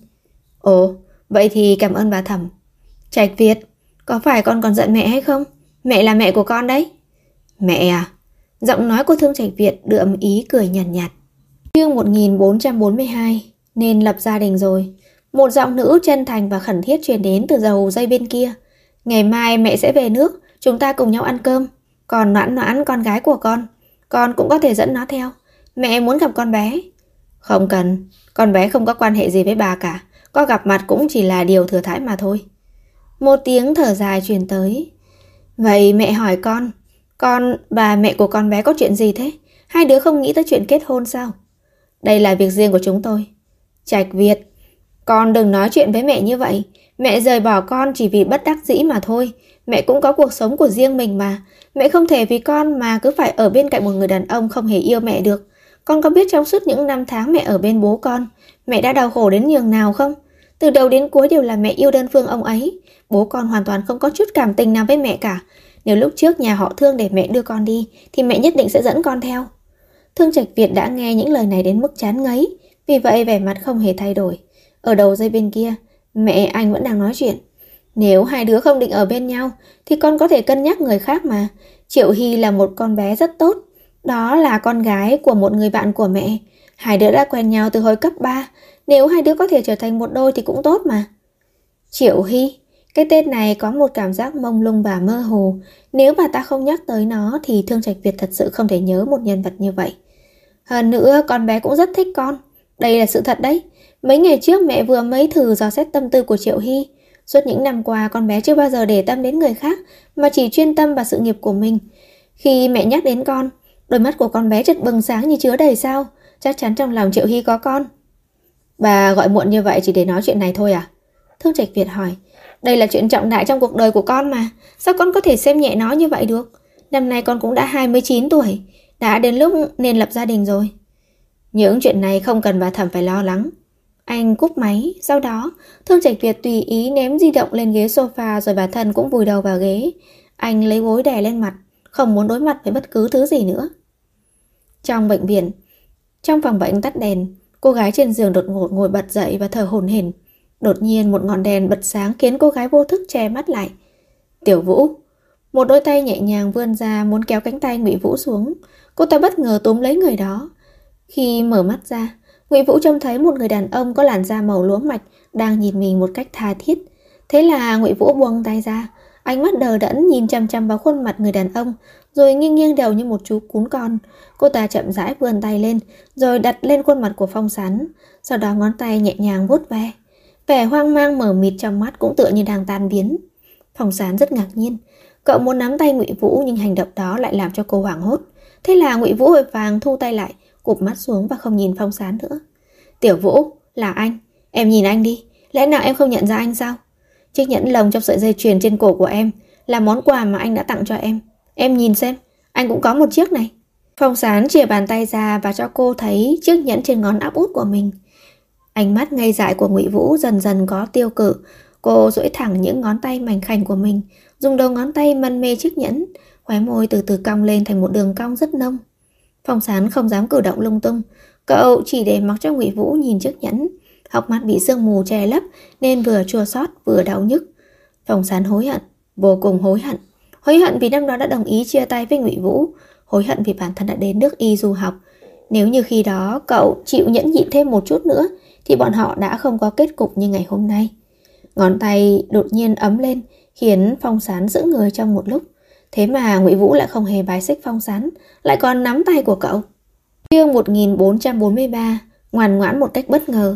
Ồ, vậy thì cảm ơn bà Thẩm. Trạch Việt, có phải con còn giận mẹ hay không? Mẹ là mẹ của con đấy. Mẹ à? Giọng nói của Thương Trạch Việt đượm ý cười nhàn nhạt. Chương 1442, nên lập gia đình rồi. Một giọng nữ chân thành và khẩn thiết truyền đến từ đầu dây bên kia. Ngày mai mẹ sẽ về nước, chúng ta cùng nhau ăn cơm. Còn Noãn Noãn, con gái của con cũng có thể dẫn nó theo. Mẹ muốn gặp con bé. Không cần, con bé không có quan hệ gì với bà cả. Có gặp mặt cũng chỉ là điều thừa thãi mà thôi. Một tiếng thở dài truyền tới. Vậy mẹ hỏi con và mẹ của con bé có chuyện gì thế? Hai đứa không nghĩ tới chuyện kết hôn sao? Đây là việc riêng của chúng tôi. Trạch Việt, con đừng nói chuyện với mẹ như vậy. Mẹ rời bỏ con chỉ vì bất đắc dĩ mà thôi. Mẹ cũng có cuộc sống của riêng mình mà. Mẹ không thể vì con mà cứ phải ở bên cạnh một người đàn ông không hề yêu mẹ được. Con có biết trong suốt những năm tháng mẹ ở bên bố con, mẹ đã đau khổ đến nhường nào không? Từ đầu đến cuối đều là mẹ yêu đơn phương ông ấy. Bố con hoàn toàn không có chút cảm tình nào với mẹ cả. Nếu lúc trước nhà họ Thương để mẹ đưa con đi thì mẹ nhất định sẽ dẫn con theo. Thương Trạch Việt đã nghe những lời này đến mức chán ngấy, vì vậy vẻ mặt không hề thay đổi. Ở đầu dây bên kia, mẹ anh vẫn đang nói chuyện. Nếu hai đứa không định ở bên nhau thì con có thể cân nhắc người khác mà. Triệu Hy là một con bé rất tốt. Đó là con gái của một người bạn của mẹ. Hai đứa đã quen nhau từ hồi cấp 3. Nếu hai đứa có thể trở thành một đôi thì cũng tốt mà. Triệu Hy, cái tên này có một cảm giác mông lung và mơ hồ. Nếu bà ta không nhắc tới nó thì Thương Trạch Việt thật sự không thể nhớ một nhân vật như vậy. Hơn nữa con bé cũng rất thích con. Đây là sự thật đấy. Mấy ngày trước mẹ vừa mới thử dò xét tâm tư của Triệu Hy. Suốt những năm qua con bé chưa bao giờ để tâm đến người khác mà chỉ chuyên tâm vào sự nghiệp của mình. Khi mẹ nhắc đến con, Đôi mắt của con bé chợt bừng sáng như chứa đầy sao. Chắc chắn trong lòng Triệu Hy có con. Bà gọi muộn như vậy chỉ để nói chuyện này thôi à? Thương Trạch Việt hỏi. Đây là chuyện trọng đại trong cuộc đời của con mà. Sao con có thể xem nhẹ nó như vậy được? Năm nay con cũng đã 29 tuổi. Đã đến lúc nên lập gia đình rồi. Những chuyện này không cần bà Thẩm phải lo lắng. Anh cúp máy. Sau đó Thương Trạch Việt tùy ý ném di động lên ghế sofa, rồi bản thân cũng vùi đầu vào ghế. Anh lấy gối đè lên mặt, không muốn đối mặt với bất cứ thứ gì nữa. Trong bệnh viện, trong phòng bệnh tắt đèn, cô gái trên giường đột ngột ngồi bật dậy và thở hổn hển. Đột nhiên một ngọn đèn bật sáng khiến cô gái vô thức che mắt lại. Tiểu Vũ. Một đôi tay nhẹ nhàng vươn ra muốn kéo cánh tay Ngụy Vũ xuống. Cô ta bất ngờ túm lấy người đó. Khi mở mắt ra, Ngụy Vũ trông thấy một người đàn ông có làn da màu lúa mạch đang nhìn mình một cách tha thiết. Thế là Ngụy Vũ buông tay ra, ánh mắt đờ đẫn nhìn chằm chằm vào khuôn mặt người đàn ông, rồi nghiêng nghiêng đầu như một chú cún con. Cô ta chậm rãi vươn tay lên, rồi đặt lên khuôn mặt của Phong Sán, sau đó ngón tay nhẹ nhàng vuốt ve. Vẻ hoang mang mờ mịt trong mắt cũng tựa như đang tan biến. Phong Sán rất ngạc nhiên. Cậu muốn nắm tay Ngụy Vũ nhưng hành động đó lại làm cho cô hoảng hốt. Thế là Ngụy Vũ vội vàng thu tay lại, cụp mắt xuống và không nhìn Phong Sán nữa. Tiểu Vũ, là anh. Em nhìn anh đi. Lẽ nào em không nhận ra anh sao? Chiếc nhẫn lồng trong sợi dây chuyền trên cổ của em là món quà mà anh đã tặng cho em. Em nhìn xem, anh cũng có một chiếc này. Phong Sán chìa bàn tay ra và cho cô thấy chiếc nhẫn trên ngón áp út của mình. Ánh mắt ngây dại của Ngụy Vũ dần dần có tiêu cự. Cô duỗi thẳng những ngón tay mảnh khảnh của mình, dùng đầu ngón tay mân mê chiếc nhẫn, khóe môi từ từ cong lên thành một đường cong rất nông. Phong Sán không dám cử động lung tung. Cậu chỉ để mặc cho Ngụy Vũ nhìn chiếc nhẫn. Hốc mắt bị sương mù che lấp nên vừa chua xót vừa đau nhức. Phong Sán hối hận, vô cùng hối hận. Hối hận vì năm đó đã đồng ý chia tay với Ngụy Vũ. Hối hận vì bản thân đã đến nước Y du học. Nếu như khi đó cậu chịu nhẫn nhịn thêm một chút nữa thì bọn họ đã không có kết cục như ngày hôm nay. Ngón tay đột nhiên ấm lên khiến Phong Sán giữ người trong một lúc. Thế mà Ngụy Vũ lại không hề bài xích Phong Sán, lại còn nắm tay của cậu. Chương 1443, ngoan ngoãn một cách bất ngờ.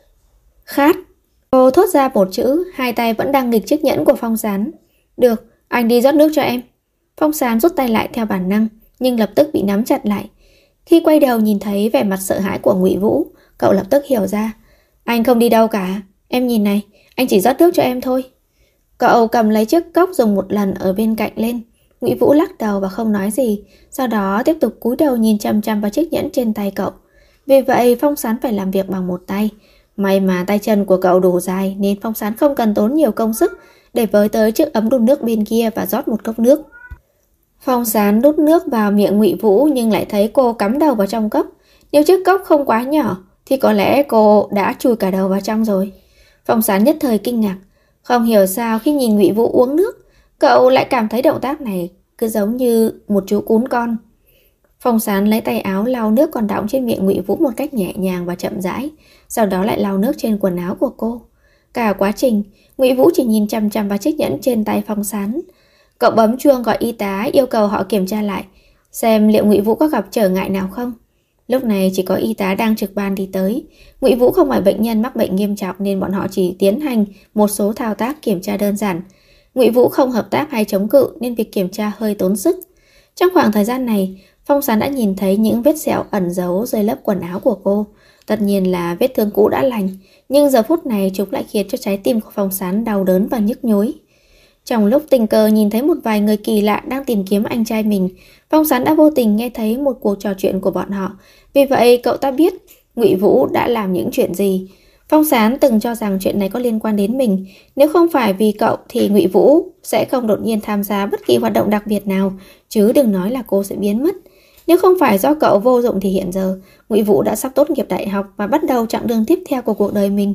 Khát. Cô thốt ra một chữ, hai tay vẫn đang nghịch chiếc nhẫn của Phong Sán. Được, anh đi rót nước cho em. Phong Sán rút tay lại theo bản năng, nhưng lập tức bị nắm chặt lại. Khi quay đầu nhìn thấy vẻ mặt sợ hãi của Ngụy Vũ, cậu lập tức hiểu ra. Anh không đi đâu cả. Em nhìn này, anh chỉ rót nước cho em thôi. Cậu cầm lấy chiếc cốc dùng một lần ở bên cạnh lên. Ngụy Vũ lắc đầu và không nói gì, sau đó tiếp tục cúi đầu nhìn chằm chằm vào chiếc nhẫn trên tay cậu. Vì vậy Phong Sán phải làm việc bằng một tay. May mà tay chân của cậu đủ dài nên Phong Sán không cần tốn nhiều công sức để với tới chiếc ấm đun nước bên kia và rót một cốc nước. Phong Sán đút nước vào miệng Ngụy Vũ nhưng lại thấy cô cắm đầu vào trong cốc. Nếu chiếc cốc không quá nhỏ thì có lẽ cô đã chui cả đầu vào trong rồi. Phong Sán nhất thời kinh ngạc. Không hiểu sao khi nhìn Ngụy Vũ uống nước, cậu lại cảm thấy động tác này cứ giống như một chú cún con. Phong Sán lấy tay áo lau nước còn đọng trên miệng Ngụy Vũ một cách nhẹ nhàng và chậm rãi, sau đó lại lau nước trên quần áo của cô. Cả quá trình, Ngụy Vũ chỉ nhìn chằm chằm vào chiếc nhẫn trên tay Phong Sán. Cậu bấm chuông gọi y tá yêu cầu họ kiểm tra lại, xem liệu Ngụy Vũ có gặp trở ngại nào không. Lúc này chỉ có y tá đang trực ban đi tới. Ngụy Vũ không phải bệnh nhân mắc bệnh nghiêm trọng nên bọn họ chỉ tiến hành một số thao tác kiểm tra đơn giản. Ngụy Vũ không hợp tác hay chống cự nên việc kiểm tra hơi tốn sức. Trong khoảng thời gian này, Phong Sán đã nhìn thấy những vết sẹo ẩn giấu dưới lớp quần áo của cô. Tất nhiên là vết thương cũ đã lành, nhưng giờ phút này chúng lại khiến cho trái tim của Phong Sán đau đớn và nhức nhối. Trong lúc tình cờ nhìn thấy một vài người kỳ lạ đang tìm kiếm anh trai mình, Phong Sán đã vô tình nghe thấy một cuộc trò chuyện của bọn họ. Vì vậy cậu ta biết Ngụy Vũ đã làm những chuyện gì. Phong Sán từng cho rằng chuyện này có liên quan đến mình. Nếu không phải vì cậu thì Ngụy Vũ sẽ không đột nhiên tham gia bất kỳ hoạt động đặc biệt nào, chứ đừng nói là cô sẽ biến mất. Nếu không phải do cậu vô dụng thì hiện giờ Ngụy Vũ đã sắp tốt nghiệp đại học và bắt đầu chặng đường tiếp theo của cuộc đời mình.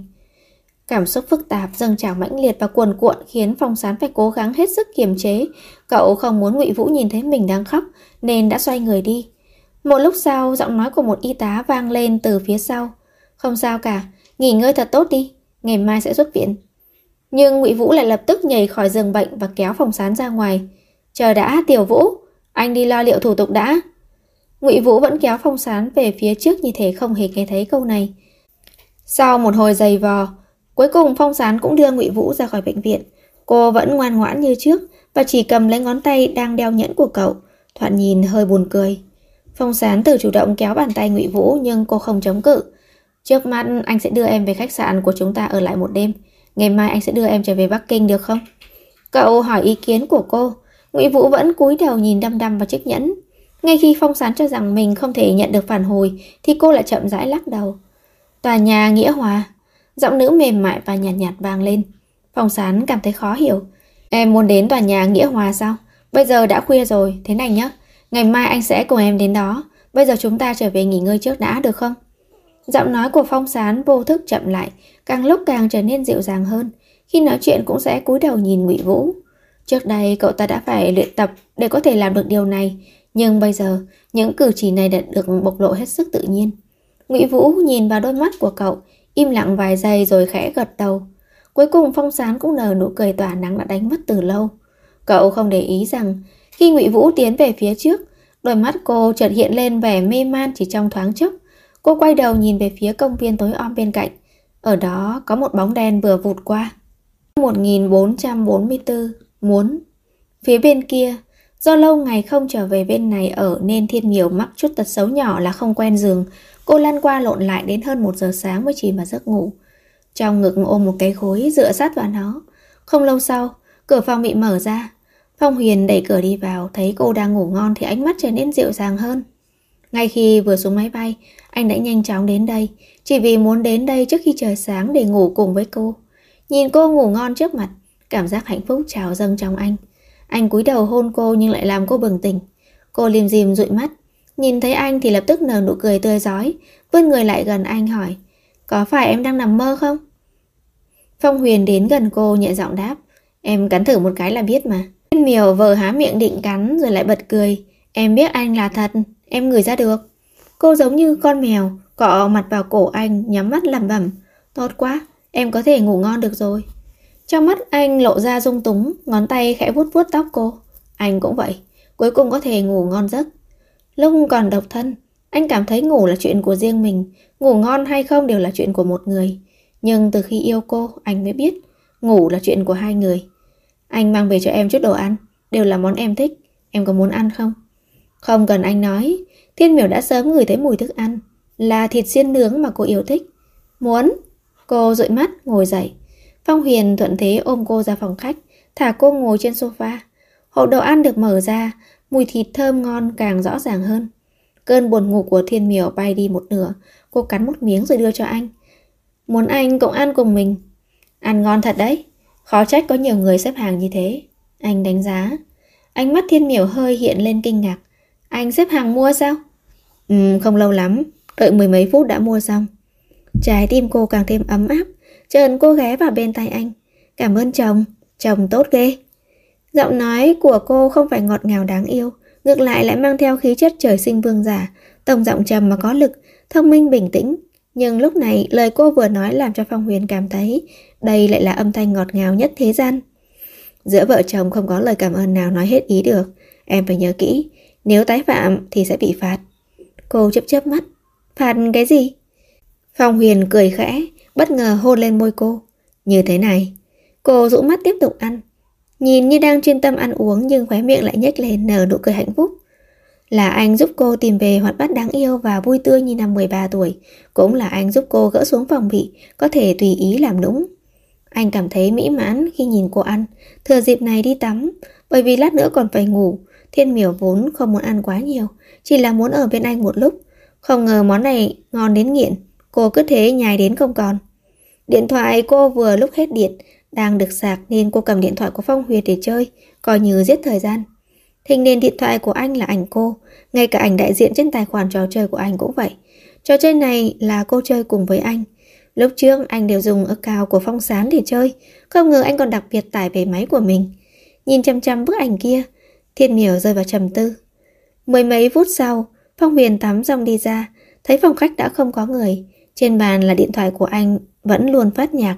Cảm xúc phức tạp dâng trào mãnh liệt và cuồn cuộn khiến Phong Sán phải cố gắng hết sức kiềm chế. Cậu không muốn Ngụy Vũ nhìn thấy mình đang khóc nên đã xoay người đi. Một lúc sau, giọng nói của một y tá vang lên từ phía sau. Không sao cả, nghỉ ngơi thật tốt đi, ngày mai sẽ xuất viện. Nhưng Ngụy Vũ lại lập tức nhảy khỏi giường bệnh và kéo Phong Sán ra ngoài. Chờ đã, Tiểu Vũ, anh đi lo liệu thủ tục đã. Ngụy Vũ vẫn kéo Phong Sán về phía trước như thể không hề nghe thấy câu này. Sau một hồi giày vò, cuối cùng Phong Sán cũng đưa Ngụy Vũ ra khỏi bệnh viện. Cô vẫn ngoan ngoãn như trước và chỉ cầm lấy ngón tay đang đeo nhẫn của cậu, thoạt nhìn hơi buồn cười. Phong Sán Tử chủ động kéo bàn tay Ngụy Vũ nhưng cô không chống cự. Trước mắt anh sẽ đưa em về khách sạn của chúng ta ở lại một đêm. Ngày mai anh sẽ đưa em trở về Bắc Kinh được không? Cậu hỏi ý kiến của cô. Ngụy Vũ vẫn cúi đầu nhìn đăm đăm vào chiếc nhẫn. Ngay khi Phong Sán cho rằng mình không thể nhận được phản hồi thì cô lại chậm rãi lắc đầu. Tòa nhà Nghĩa Hòa. Giọng nữ mềm mại và nhạt nhạt vang lên. Phong Sán cảm thấy khó hiểu. Em muốn đến tòa nhà Nghĩa Hòa sao? Bây giờ đã khuya rồi, thế này nhé. Ngày mai anh sẽ cùng em đến đó. Bây giờ chúng ta trở về nghỉ ngơi trước đã được không? Giọng nói của Phong Sán vô thức chậm lại, càng lúc càng trở nên dịu dàng hơn. Khi nói chuyện cũng sẽ cúi đầu nhìn Ngụy Vũ. Trước đây cậu ta đã phải luyện tập để có thể làm được điều này, nhưng bây giờ những cử chỉ này đã được bộc lộ hết sức tự nhiên. Ngụy Vũ nhìn vào đôi mắt của cậu, im lặng vài giây rồi khẽ gật đầu. Cuối cùng Phong Sán cũng nở nụ cười tỏa nắng đã đánh mất từ lâu. Cậu không để ý rằng khi Ngụy Vũ tiến về phía trước, đôi mắt cô chợt hiện lên vẻ mê man chỉ trong thoáng chốc. Cô quay đầu nhìn về phía công viên tối om bên cạnh. Ở đó có một bóng đen vừa vụt qua. 1444 muốn. Phía bên kia, do lâu ngày không trở về bên này ở nên Thiên Miểu mắc chút tật xấu nhỏ là không quen giường. Cô lăn qua lộn lại đến hơn 1 giờ sáng mới chìm vào giấc ngủ. Trong ngực ôm một cái gối dựa sát vào nó. Không lâu sau, cửa phòng bị mở ra. Phong Huyền đẩy cửa đi vào, thấy cô đang ngủ ngon thì ánh mắt trở nên dịu dàng hơn. Ngay khi vừa xuống máy bay, anh đã nhanh chóng đến đây, chỉ vì muốn đến đây trước khi trời sáng để ngủ cùng với cô. Nhìn cô ngủ ngon trước mặt, cảm giác hạnh phúc trào dâng trong anh. Anh cúi đầu hôn cô nhưng lại làm cô bừng tỉnh. Cô lim dim dụi mắt, nhìn thấy anh thì lập tức nở nụ cười tươi rói, vươn người lại gần anh hỏi, có phải em đang nằm mơ không? Phong Huyền đến gần cô nhẹ giọng đáp, em cắn thử một cái là biết mà. Thiên Miểu vờ há miệng định cắn rồi lại bật cười, em biết anh là thật, em ngửi ra được. Cô giống như con mèo, cọ mặt vào cổ anh, nhắm mắt lẩm bẩm, tốt quá, em có thể ngủ ngon được rồi. Trong mắt anh lộ ra dung túng, ngón tay khẽ vuốt vuốt tóc cô. Anh cũng vậy, cuối cùng có thể ngủ ngon giấc. Lúc còn độc thân, anh cảm thấy ngủ là chuyện của riêng mình, ngủ ngon hay không đều là chuyện của một người. Nhưng từ khi yêu cô, anh mới biết, ngủ là chuyện của hai người. Anh mang về cho em chút đồ ăn, đều là món em thích, em có muốn ăn không? Không cần anh nói, Thiên Miểu đã sớm ngửi thấy mùi thức ăn, là thịt xiên nướng mà cô yêu thích. Muốn? Cô dụi mắt, ngồi dậy. Phong Huyền thuận thế ôm cô ra phòng khách, thả cô ngồi trên sofa. Hộp đồ ăn được mở ra, mùi thịt thơm ngon càng rõ ràng hơn. Cơn buồn ngủ của Thiên Miểu bay đi một nửa, cô cắn một miếng rồi đưa cho anh. Muốn anh cũng ăn cùng mình. Ăn ngon thật đấy, khó trách có nhiều người xếp hàng như thế. Anh đánh giá. Ánh mắt Thiên Miểu hơi hiện lên kinh ngạc. Anh xếp hàng mua sao? Không lâu lắm, đợi 10 mấy phút đã mua xong. Trái tim cô càng thêm ấm áp. Chợt cô ghé vào bên tay anh. Cảm ơn chồng, chồng tốt ghê. Giọng nói của cô không phải ngọt ngào đáng yêu, ngược lại lại mang theo khí chất trời sinh vương giả, tông giọng trầm mà có lực, thông minh bình tĩnh. Nhưng lúc này lời cô vừa nói làm cho Phong Huyền cảm thấy đây lại là âm thanh ngọt ngào nhất thế gian. Giữa vợ chồng không có lời cảm ơn nào nói hết ý được. Em phải nhớ kỹ, nếu tái phạm thì sẽ bị phạt. Cô chớp chớp mắt. Phạt cái gì? Phong Huyền cười khẽ, bất ngờ hôn lên môi cô. Như thế này. Cô rũ mắt tiếp tục ăn. Nhìn như đang chuyên tâm ăn uống nhưng khóe miệng lại nhếch lên nở nụ cười hạnh phúc. Là anh giúp cô tìm về hoạt bát đáng yêu và vui tươi như năm 13 tuổi. Cũng là anh giúp cô gỡ xuống phòng bị, có thể tùy ý làm nũng. Anh cảm thấy mỹ mãn khi nhìn cô ăn, thừa dịp này đi tắm, bởi vì lát nữa còn phải ngủ. Thiên Miểu vốn không muốn ăn quá nhiều, chỉ là muốn ở bên anh một lúc. Không ngờ món này ngon đến nghiện, cô cứ thế nhai đến không còn. Điện thoại cô vừa lúc hết điện, đang được sạc nên cô cầm điện thoại của Phong Huyền để chơi, coi như giết thời gian. Hình nền điện thoại của anh là ảnh cô, ngay cả ảnh đại diện trên tài khoản trò chơi của anh cũng vậy. Trò chơi này là cô chơi cùng với anh. Lúc trước anh đều dùng account của Phong Sán để chơi, không ngờ anh còn đặc biệt tải về máy của mình. Nhìn chăm chăm bức ảnh kia, Thiên Miểu rơi vào trầm tư. 10 mấy phút sau, Phong Huyền tắm xong đi ra, thấy phòng khách đã không có người. Trên bàn là điện thoại của anh vẫn luôn phát nhạc.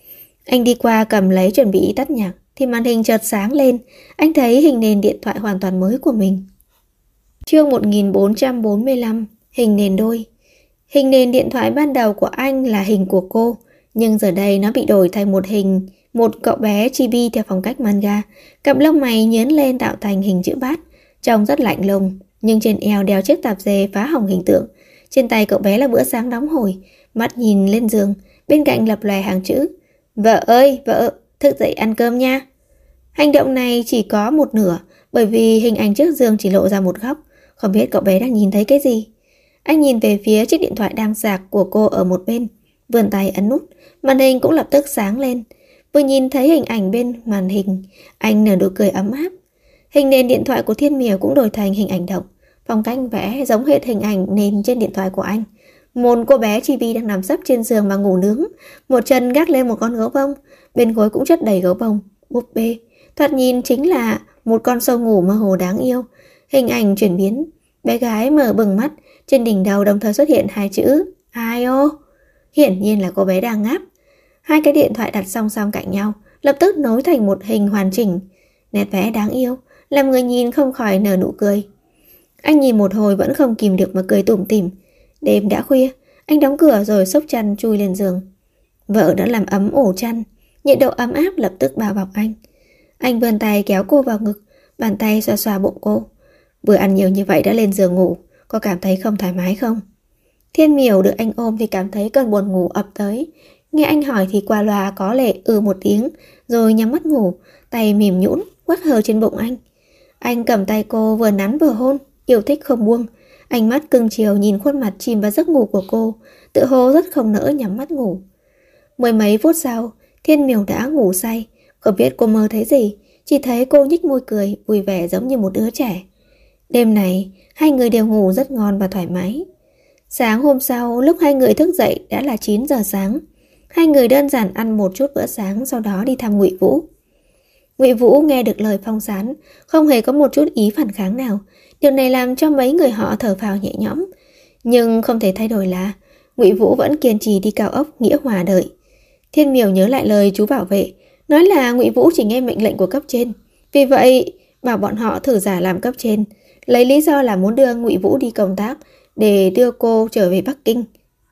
Anh đi qua cầm lấy chuẩn bị tắt nhạc thì màn hình chợt sáng lên. Anh thấy hình nền điện thoại hoàn toàn mới của mình. Chương 1445. Hình nền đôi. Hình nền điện thoại ban đầu của anh là hình của cô, nhưng giờ đây nó bị đổi thành một cậu bé chibi theo phong cách manga. Cặp lông mày nhớn lên tạo thành hình chữ bát, trông rất lạnh lùng, nhưng trên eo đeo chiếc tạp dề phá hỏng hình tượng. Trên tay cậu bé là bữa sáng đóng hổi, mắt nhìn lên giường, bên cạnh lập lòe hàng chữ: "Vợ ơi, vợ, thức dậy ăn cơm nha." Hành động này chỉ có một nửa, bởi vì hình ảnh trước giường chỉ lộ ra một góc, không biết cậu bé đang nhìn thấy cái gì. Anh nhìn về phía chiếc điện thoại đang sạc của cô ở một bên, vươn tay ấn nút, màn hình cũng lập tức sáng lên. Vừa nhìn thấy hình ảnh bên màn hình, anh nở nụ cười ấm áp. Hình nền điện thoại của Thiên Miểu cũng đổi thành hình ảnh động, phong cách vẽ giống hệt hình ảnh nền trên điện thoại của anh. Một cô bé chibi đang nằm sấp trên giường mà ngủ nướng, một chân gác lên một con gấu bông, bên gối cũng chất đầy gấu bông, búp bê. Thoạt nhìn chính là một con sâu ngủ mơ hồ đáng yêu. Hình ảnh chuyển biến, bé gái mở bừng mắt, trên đỉnh đầu đồng thời xuất hiện hai chữ ai ô. Hiển nhiên là cô bé đang ngáp. Hai cái điện thoại đặt song song cạnh nhau, lập tức nối thành một hình hoàn chỉnh. Nét vẽ đáng yêu, làm người nhìn không khỏi nở nụ cười. Anh nhìn một hồi vẫn không kìm được mà cười tủm tỉm. Đêm đã khuya, anh đóng cửa rồi xốc chăn chui lên giường. Vợ đã làm ấm ổ chăn, nhiệt độ ấm áp lập tức bao bọc anh. Anh vươn tay kéo cô vào ngực, bàn tay xoa xoa bụng cô. Vừa ăn nhiều như vậy đã lên giường ngủ, có cảm thấy không thoải mái không? Thiên Miểu được anh ôm thì cảm thấy cơn buồn ngủ ập tới. Nghe anh hỏi thì qua loa có lệ một tiếng, rồi nhắm mắt ngủ, tay mềm nhũn quắt hờ trên bụng anh. Anh cầm tay cô vừa nắn vừa hôn, yêu thích không buông. Ánh mắt cưng chiều nhìn khuôn mặt chìm vào giấc ngủ của cô, tự hồ rất không nỡ nhắm mắt ngủ. Mười mấy phút sau, Thiên Miểu đã ngủ say. Không biết cô mơ thấy gì, chỉ thấy cô nhếch môi cười, vui vẻ giống như một đứa trẻ. Đêm này, hai người đều ngủ rất ngon và thoải mái. Sáng hôm sau, lúc hai người thức dậy đã là 9 giờ sáng. Hai người đơn giản ăn một chút bữa sáng, sau đó đi thăm Ngụy Vũ. Ngụy Vũ nghe được lời Phong Sán, không hề có một chút ý phản kháng nào. Điều này làm cho mấy người họ thở phào nhẹ nhõm. Nhưng không thể thay đổi là Ngụy Vũ vẫn kiên trì đi cao ốc Nghĩa Hòa đợi. Thiên Miểu nhớ lại lời chú bảo vệ, nói là Ngụy Vũ chỉ nghe mệnh lệnh của cấp trên. Vì vậy, bảo bọn họ thử giả làm cấp trên, lấy lý do là muốn đưa Ngụy Vũ đi công tác để đưa cô trở về Bắc Kinh.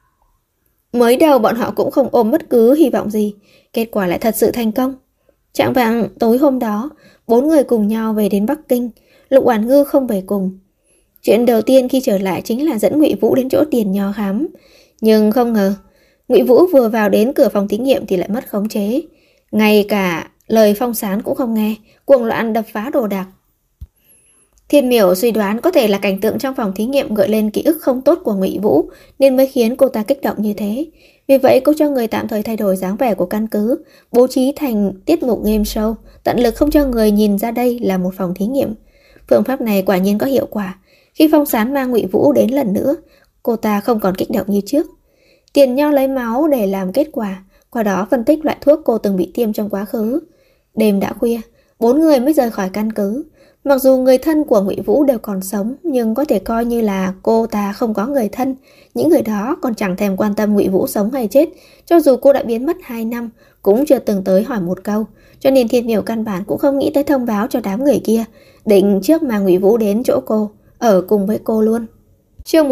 Mới đầu bọn họ cũng không ôm bất cứ hy vọng gì, kết quả lại thật sự thành công. Chạng vạng tối hôm đó, 4 người cùng nhau về đến Bắc Kinh. Lục Oản Ngư không về cùng. Chuyện đầu tiên khi trở lại chính là dẫn Ngụy Vũ đến chỗ Tiền Nho khám. Nhưng không ngờ, Ngụy Vũ vừa vào đến cửa phòng thí nghiệm thì lại mất khống chế. Ngay cả lời Phong Sán cũng không nghe, cuồng loạn đập phá đồ đạc. Thiên Miểu suy đoán có thể là cảnh tượng trong phòng thí nghiệm gợi lên ký ức không tốt của Ngụy Vũ nên mới khiến cô ta kích động như thế. Vì vậy cô cho người tạm thời thay đổi dáng vẻ của căn cứ, bố trí thành tiết mục game show, tận lực không cho người nhìn ra đây là một phòng thí nghiệm. Phương pháp này quả nhiên có hiệu quả. Khi Phong Sán mang Ngụy Vũ đến lần nữa, cô ta không còn kích động như trước. Tiền Nho lấy máu để làm kết quả, qua đó phân tích loại thuốc cô từng bị tiêm trong quá khứ. Đêm đã khuya, 4 người mới rời khỏi căn cứ. Mặc dù người thân của Ngụy Vũ đều còn sống, nhưng có thể coi như là cô ta không có người thân. Những người đó còn chẳng thèm quan tâm Ngụy Vũ sống hay chết. Cho dù cô đã biến mất 2 năm, cũng chưa từng tới hỏi một câu. Cho nên Thiên Miểu căn bản cũng không nghĩ tới thông báo cho đám người kia, định trước mà Ngụy Vũ đến chỗ cô, ở cùng với cô luôn. Chương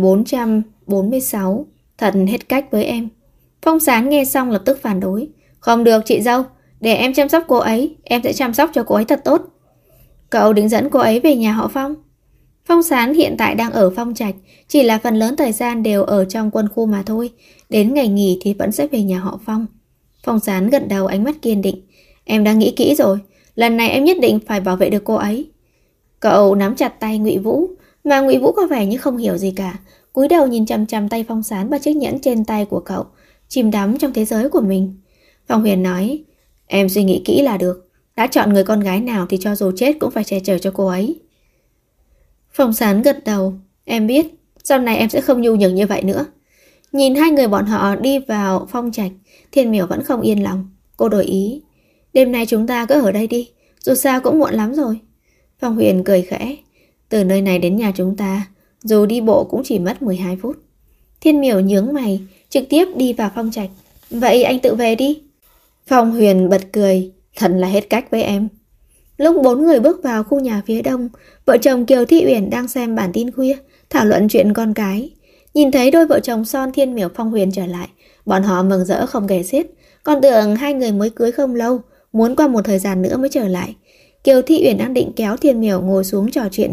1446, thật hết cách với em. Phong Sán nghe xong lập tức phản đối. Không được chị dâu, để em chăm sóc cô ấy, em sẽ chăm sóc cho cô ấy thật tốt. Cậu định dẫn cô ấy về nhà họ Phong? Phong Sán hiện tại đang ở Phong Trạch, chỉ là phần lớn thời gian đều ở trong quân khu mà thôi. Đến ngày nghỉ thì vẫn sẽ về nhà họ Phong. Phong Sán gật đầu, ánh mắt kiên định. Em đã nghĩ kỹ rồi, lần này em nhất định phải bảo vệ được cô ấy. Cậu nắm chặt tay Ngụy Vũ, mà Ngụy Vũ có vẻ như không hiểu gì cả, cúi đầu nhìn chằm chằm tay Phong Sán và chiếc nhẫn trên tay của cậu, chìm đắm trong thế giới của mình. Phong Huyền nói, em suy nghĩ kỹ là được. Đã chọn người con gái nào thì cho dù chết cũng phải che chở cho cô ấy. Phong Sán gật đầu. Em biết, sau này em sẽ không nhu nhược như vậy nữa. Nhìn hai người bọn họ đi vào Phong Trạch, Thiên Miểu vẫn không yên lòng. Cô đổi ý. Đêm nay chúng ta cứ ở đây đi, dù sao cũng muộn lắm rồi. Phong Huyền cười khẽ. Từ nơi này đến nhà chúng ta, dù đi bộ cũng chỉ mất 12 phút. Thiên Miểu nhướng mày, trực tiếp đi vào Phong Trạch. Vậy anh tự về đi. Phong Huyền bật cười. Thật là hết cách với em. Lúc 4 người bước vào khu nhà phía đông, vợ chồng Kiều Thị Uyển đang xem bản tin khuya, thảo luận chuyện con cái. Nhìn thấy đôi vợ chồng son Thiên Miểu Phong Huyền trở lại, bọn họ mừng rỡ không kể xiết. Còn tưởng hai người mới cưới không lâu, muốn qua một thời gian nữa mới trở lại. Kiều Thị Uyển đang định kéo Thiên Miểu ngồi xuống trò chuyện,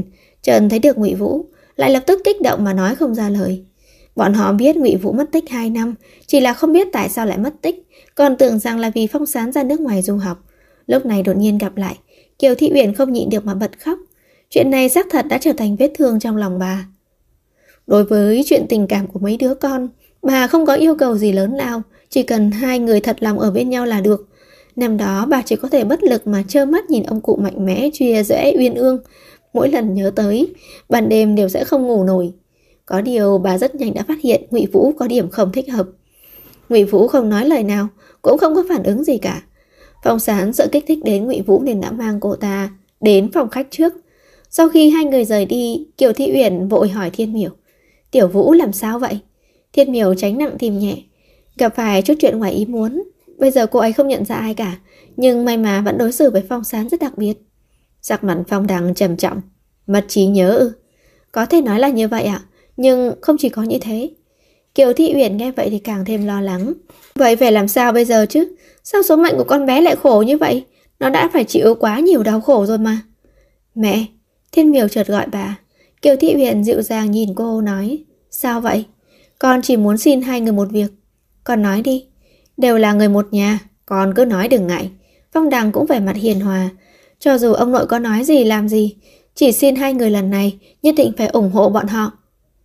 Trần thấy được Ngụy Vũ, lại lập tức kích động mà nói không ra lời. Bọn họ biết Ngụy Vũ mất tích 2 năm, chỉ là không biết tại sao lại mất tích, còn tưởng rằng là vì Phong Sán ra nước ngoài du học. Lúc này đột nhiên gặp lại, Kiều Thị Uyển không nhịn được mà bật khóc. Chuyện này xác thật đã trở thành vết thương trong lòng bà. Đối với chuyện tình cảm của mấy đứa con, bà không có yêu cầu gì lớn lao, chỉ cần hai người thật lòng ở bên nhau là được. Năm đó bà chỉ có thể bất lực mà trơ mắt nhìn ông cụ mạnh mẽ chia rẽ uyên ương. Mỗi lần nhớ tới, ban đêm đều sẽ không ngủ nổi. Có điều bà rất nhanh đã phát hiện Ngụy Vũ có điểm không thích hợp. Ngụy Vũ không nói lời nào, cũng không có phản ứng gì cả. Phong Sán sợ kích thích đến Ngụy Vũ nên đã mang cô ta đến phòng khách trước. Sau khi hai người rời đi, Kiều Thị Uyển vội hỏi Thiên Miểu: Tiểu Vũ làm sao vậy? Thiên Miểu tránh nặng tìm nhẹ: gặp phải chút chuyện ngoài ý muốn. Bây giờ cô ấy không nhận ra ai cả, nhưng may mà vẫn đối xử với Phong Sán rất đặc biệt. Sắc mặt Phong Đằng trầm trọng: mất trí nhớ ư? Có thể nói là như vậy ạ, nhưng không chỉ có như thế. Kiều Thị Uyển nghe vậy thì càng thêm lo lắng. Vậy phải làm sao bây giờ chứ? Sao số mệnh của con bé lại khổ như vậy? Nó đã phải chịu quá nhiều đau khổ rồi mà. Mẹ! Thiên Miểu chợt gọi bà. Kiều Thị Uyển dịu dàng nhìn cô nói: sao vậy? Con chỉ muốn xin hai người một việc. Con nói đi. Đều là người một nhà, con cứ nói đừng ngại. Phong Đằng cũng vẻ mặt hiền hòa. Cho dù ông nội có nói gì làm gì, chỉ xin hai người lần này nhất định phải ủng hộ bọn họ.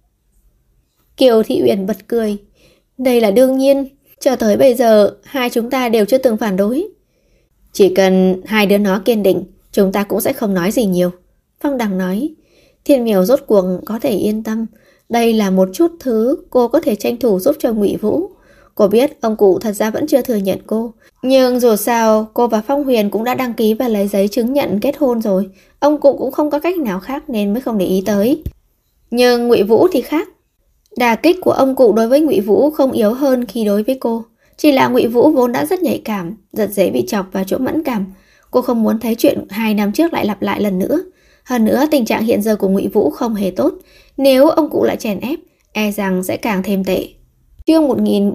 Kiều Thị Uyển bật cười: đây là đương nhiên, cho tới bây giờ hai chúng ta đều chưa từng phản đối. Chỉ cần hai đứa nó kiên định, chúng ta cũng sẽ không nói gì nhiều. Phong Đằng nói. Thiên Miểu rốt cuộc có thể yên tâm. Đây là một chút thứ cô có thể tranh thủ giúp cho Ngụy Vũ. Cô biết ông cụ thật ra vẫn chưa thừa nhận cô, nhưng dù sao cô và Phong Huyền cũng đã đăng ký và lấy giấy chứng nhận kết hôn rồi. Ông cụ cũng không có cách nào khác nên mới không để ý tới. Nhưng Ngụy Vũ thì khác. Đả kích của ông cụ đối với Ngụy Vũ không yếu hơn khi đối với cô. Chỉ là Ngụy Vũ vốn đã rất nhạy cảm, rất dễ bị chọc vào chỗ mẫn cảm. Cô không muốn thấy chuyện 2 năm trước lại lặp lại lần nữa. Hơn nữa tình trạng hiện giờ của Ngụy Vũ không hề tốt. Nếu ông cụ lại chèn ép, e rằng sẽ càng thêm tệ. Chương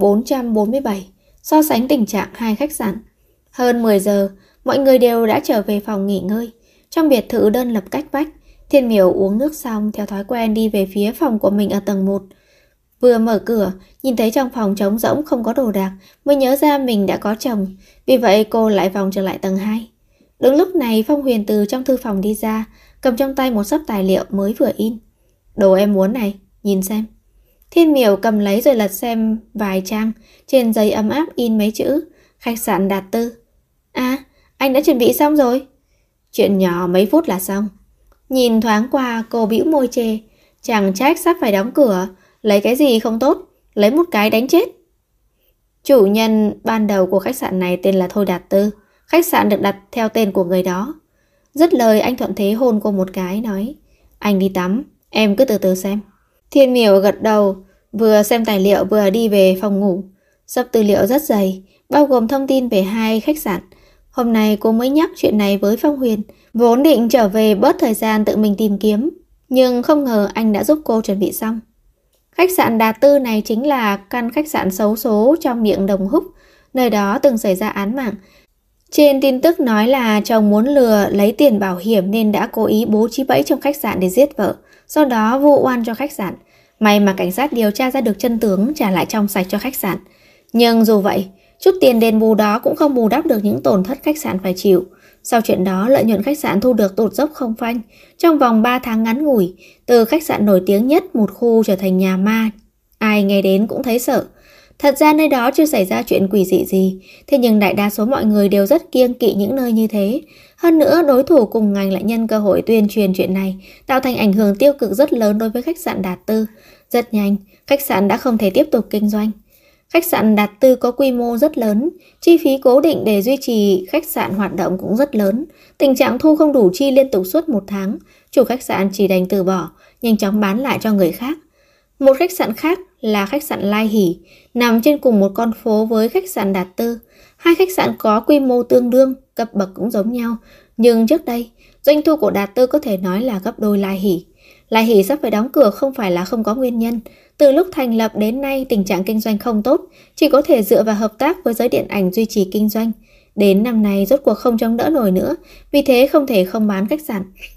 1447. So sánh tình trạng hai khách sạn. Hơn 10 giờ, mọi người đều đã trở về phòng nghỉ ngơi. Trong biệt thự đơn lập cách vách, Thiên Miểu uống nước xong theo thói quen đi về phía phòng của mình ở tầng 1. Vừa mở cửa, nhìn thấy trong phòng trống rỗng không có đồ đạc, mới nhớ ra mình đã có chồng. Vì vậy cô lại vòng trở lại tầng 2. Đúng lúc này Phong Huyền từ trong thư phòng đi ra, cầm trong tay một xấp tài liệu mới vừa in. Đồ em muốn này, nhìn xem. Thiên Miểu cầm lấy rồi lật xem vài trang. Trên giấy ấm áp in mấy chữ: khách sạn Đạt Tư. À, anh đã chuẩn bị xong rồi. Chuyện nhỏ mấy phút là xong. Nhìn thoáng qua cô bĩu môi chê: chẳng trách sắp phải đóng cửa. Lấy cái gì không tốt, lấy một cái đánh chết. Chủ nhân ban đầu của khách sạn này tên là Thôi Đạt Tư. Khách sạn được đặt theo tên của người đó. Dứt lời anh thuận thế hôn cô một cái, nói: anh đi tắm, em cứ từ từ xem. Thiên Miểu gật đầu, vừa xem tài liệu vừa đi về phòng ngủ. Xấp tư liệu rất dày, bao gồm thông tin về hai khách sạn. Hôm nay cô mới nhắc chuyện này với Phong Huyền, vốn định trở về bớt thời gian tự mình tìm kiếm, nhưng không ngờ anh đã giúp cô chuẩn bị xong. Khách sạn Đạt Tư này chính là căn khách sạn xấu số trong miệng Đồng Húc, nơi đó từng xảy ra án mạng. Trên tin tức nói là chồng muốn lừa lấy tiền bảo hiểm nên đã cố ý bố trí bẫy trong khách sạn để giết vợ, sau đó vu oan cho khách sạn. May mà cảnh sát điều tra ra được chân tướng, trả lại trong sạch cho khách sạn. Nhưng dù vậy, chút tiền đền bù đó cũng không bù đắp được những tổn thất khách sạn phải chịu. Sau chuyện đó, lợi nhuận khách sạn thu được tụt dốc không phanh. Trong vòng 3 tháng ngắn ngủi, từ khách sạn nổi tiếng nhất một khu trở thành nhà ma. Ai nghe đến cũng thấy sợ. Thật ra nơi đó chưa xảy ra chuyện quỷ dị gì, thế nhưng đại đa số mọi người đều rất kiêng kỵ những nơi như thế. Hơn nữa, đối thủ cùng ngành lại nhân cơ hội tuyên truyền chuyện này, tạo thành ảnh hưởng tiêu cực rất lớn đối với khách sạn Đạt Tư. Rất nhanh, khách sạn đã không thể tiếp tục kinh doanh. Khách sạn Đạt Tư có quy mô rất lớn, chi phí cố định để duy trì khách sạn hoạt động cũng rất lớn. Tình trạng thu không đủ chi liên tục suốt 1 tháng, chủ khách sạn chỉ đành từ bỏ, nhanh chóng bán lại cho người khác. Một khách sạn khác là khách sạn Lai Hỷ, nằm trên cùng một con phố với khách sạn Đạt Tư. Hai khách sạn có quy mô tương đương, cấp bậc cũng giống nhau, nhưng trước đây, doanh thu của Đạt Tư có thể nói là gấp đôi Lai Hỷ. Lai Hỷ sắp phải đóng cửa không phải là không có nguyên nhân. Từ lúc thành lập đến nay tình trạng kinh doanh không tốt, chỉ có thể dựa vào hợp tác với giới điện ảnh duy trì kinh doanh. Đến năm nay rốt cuộc không chống đỡ nổi nữa, vì thế không thể không bán khách sạn.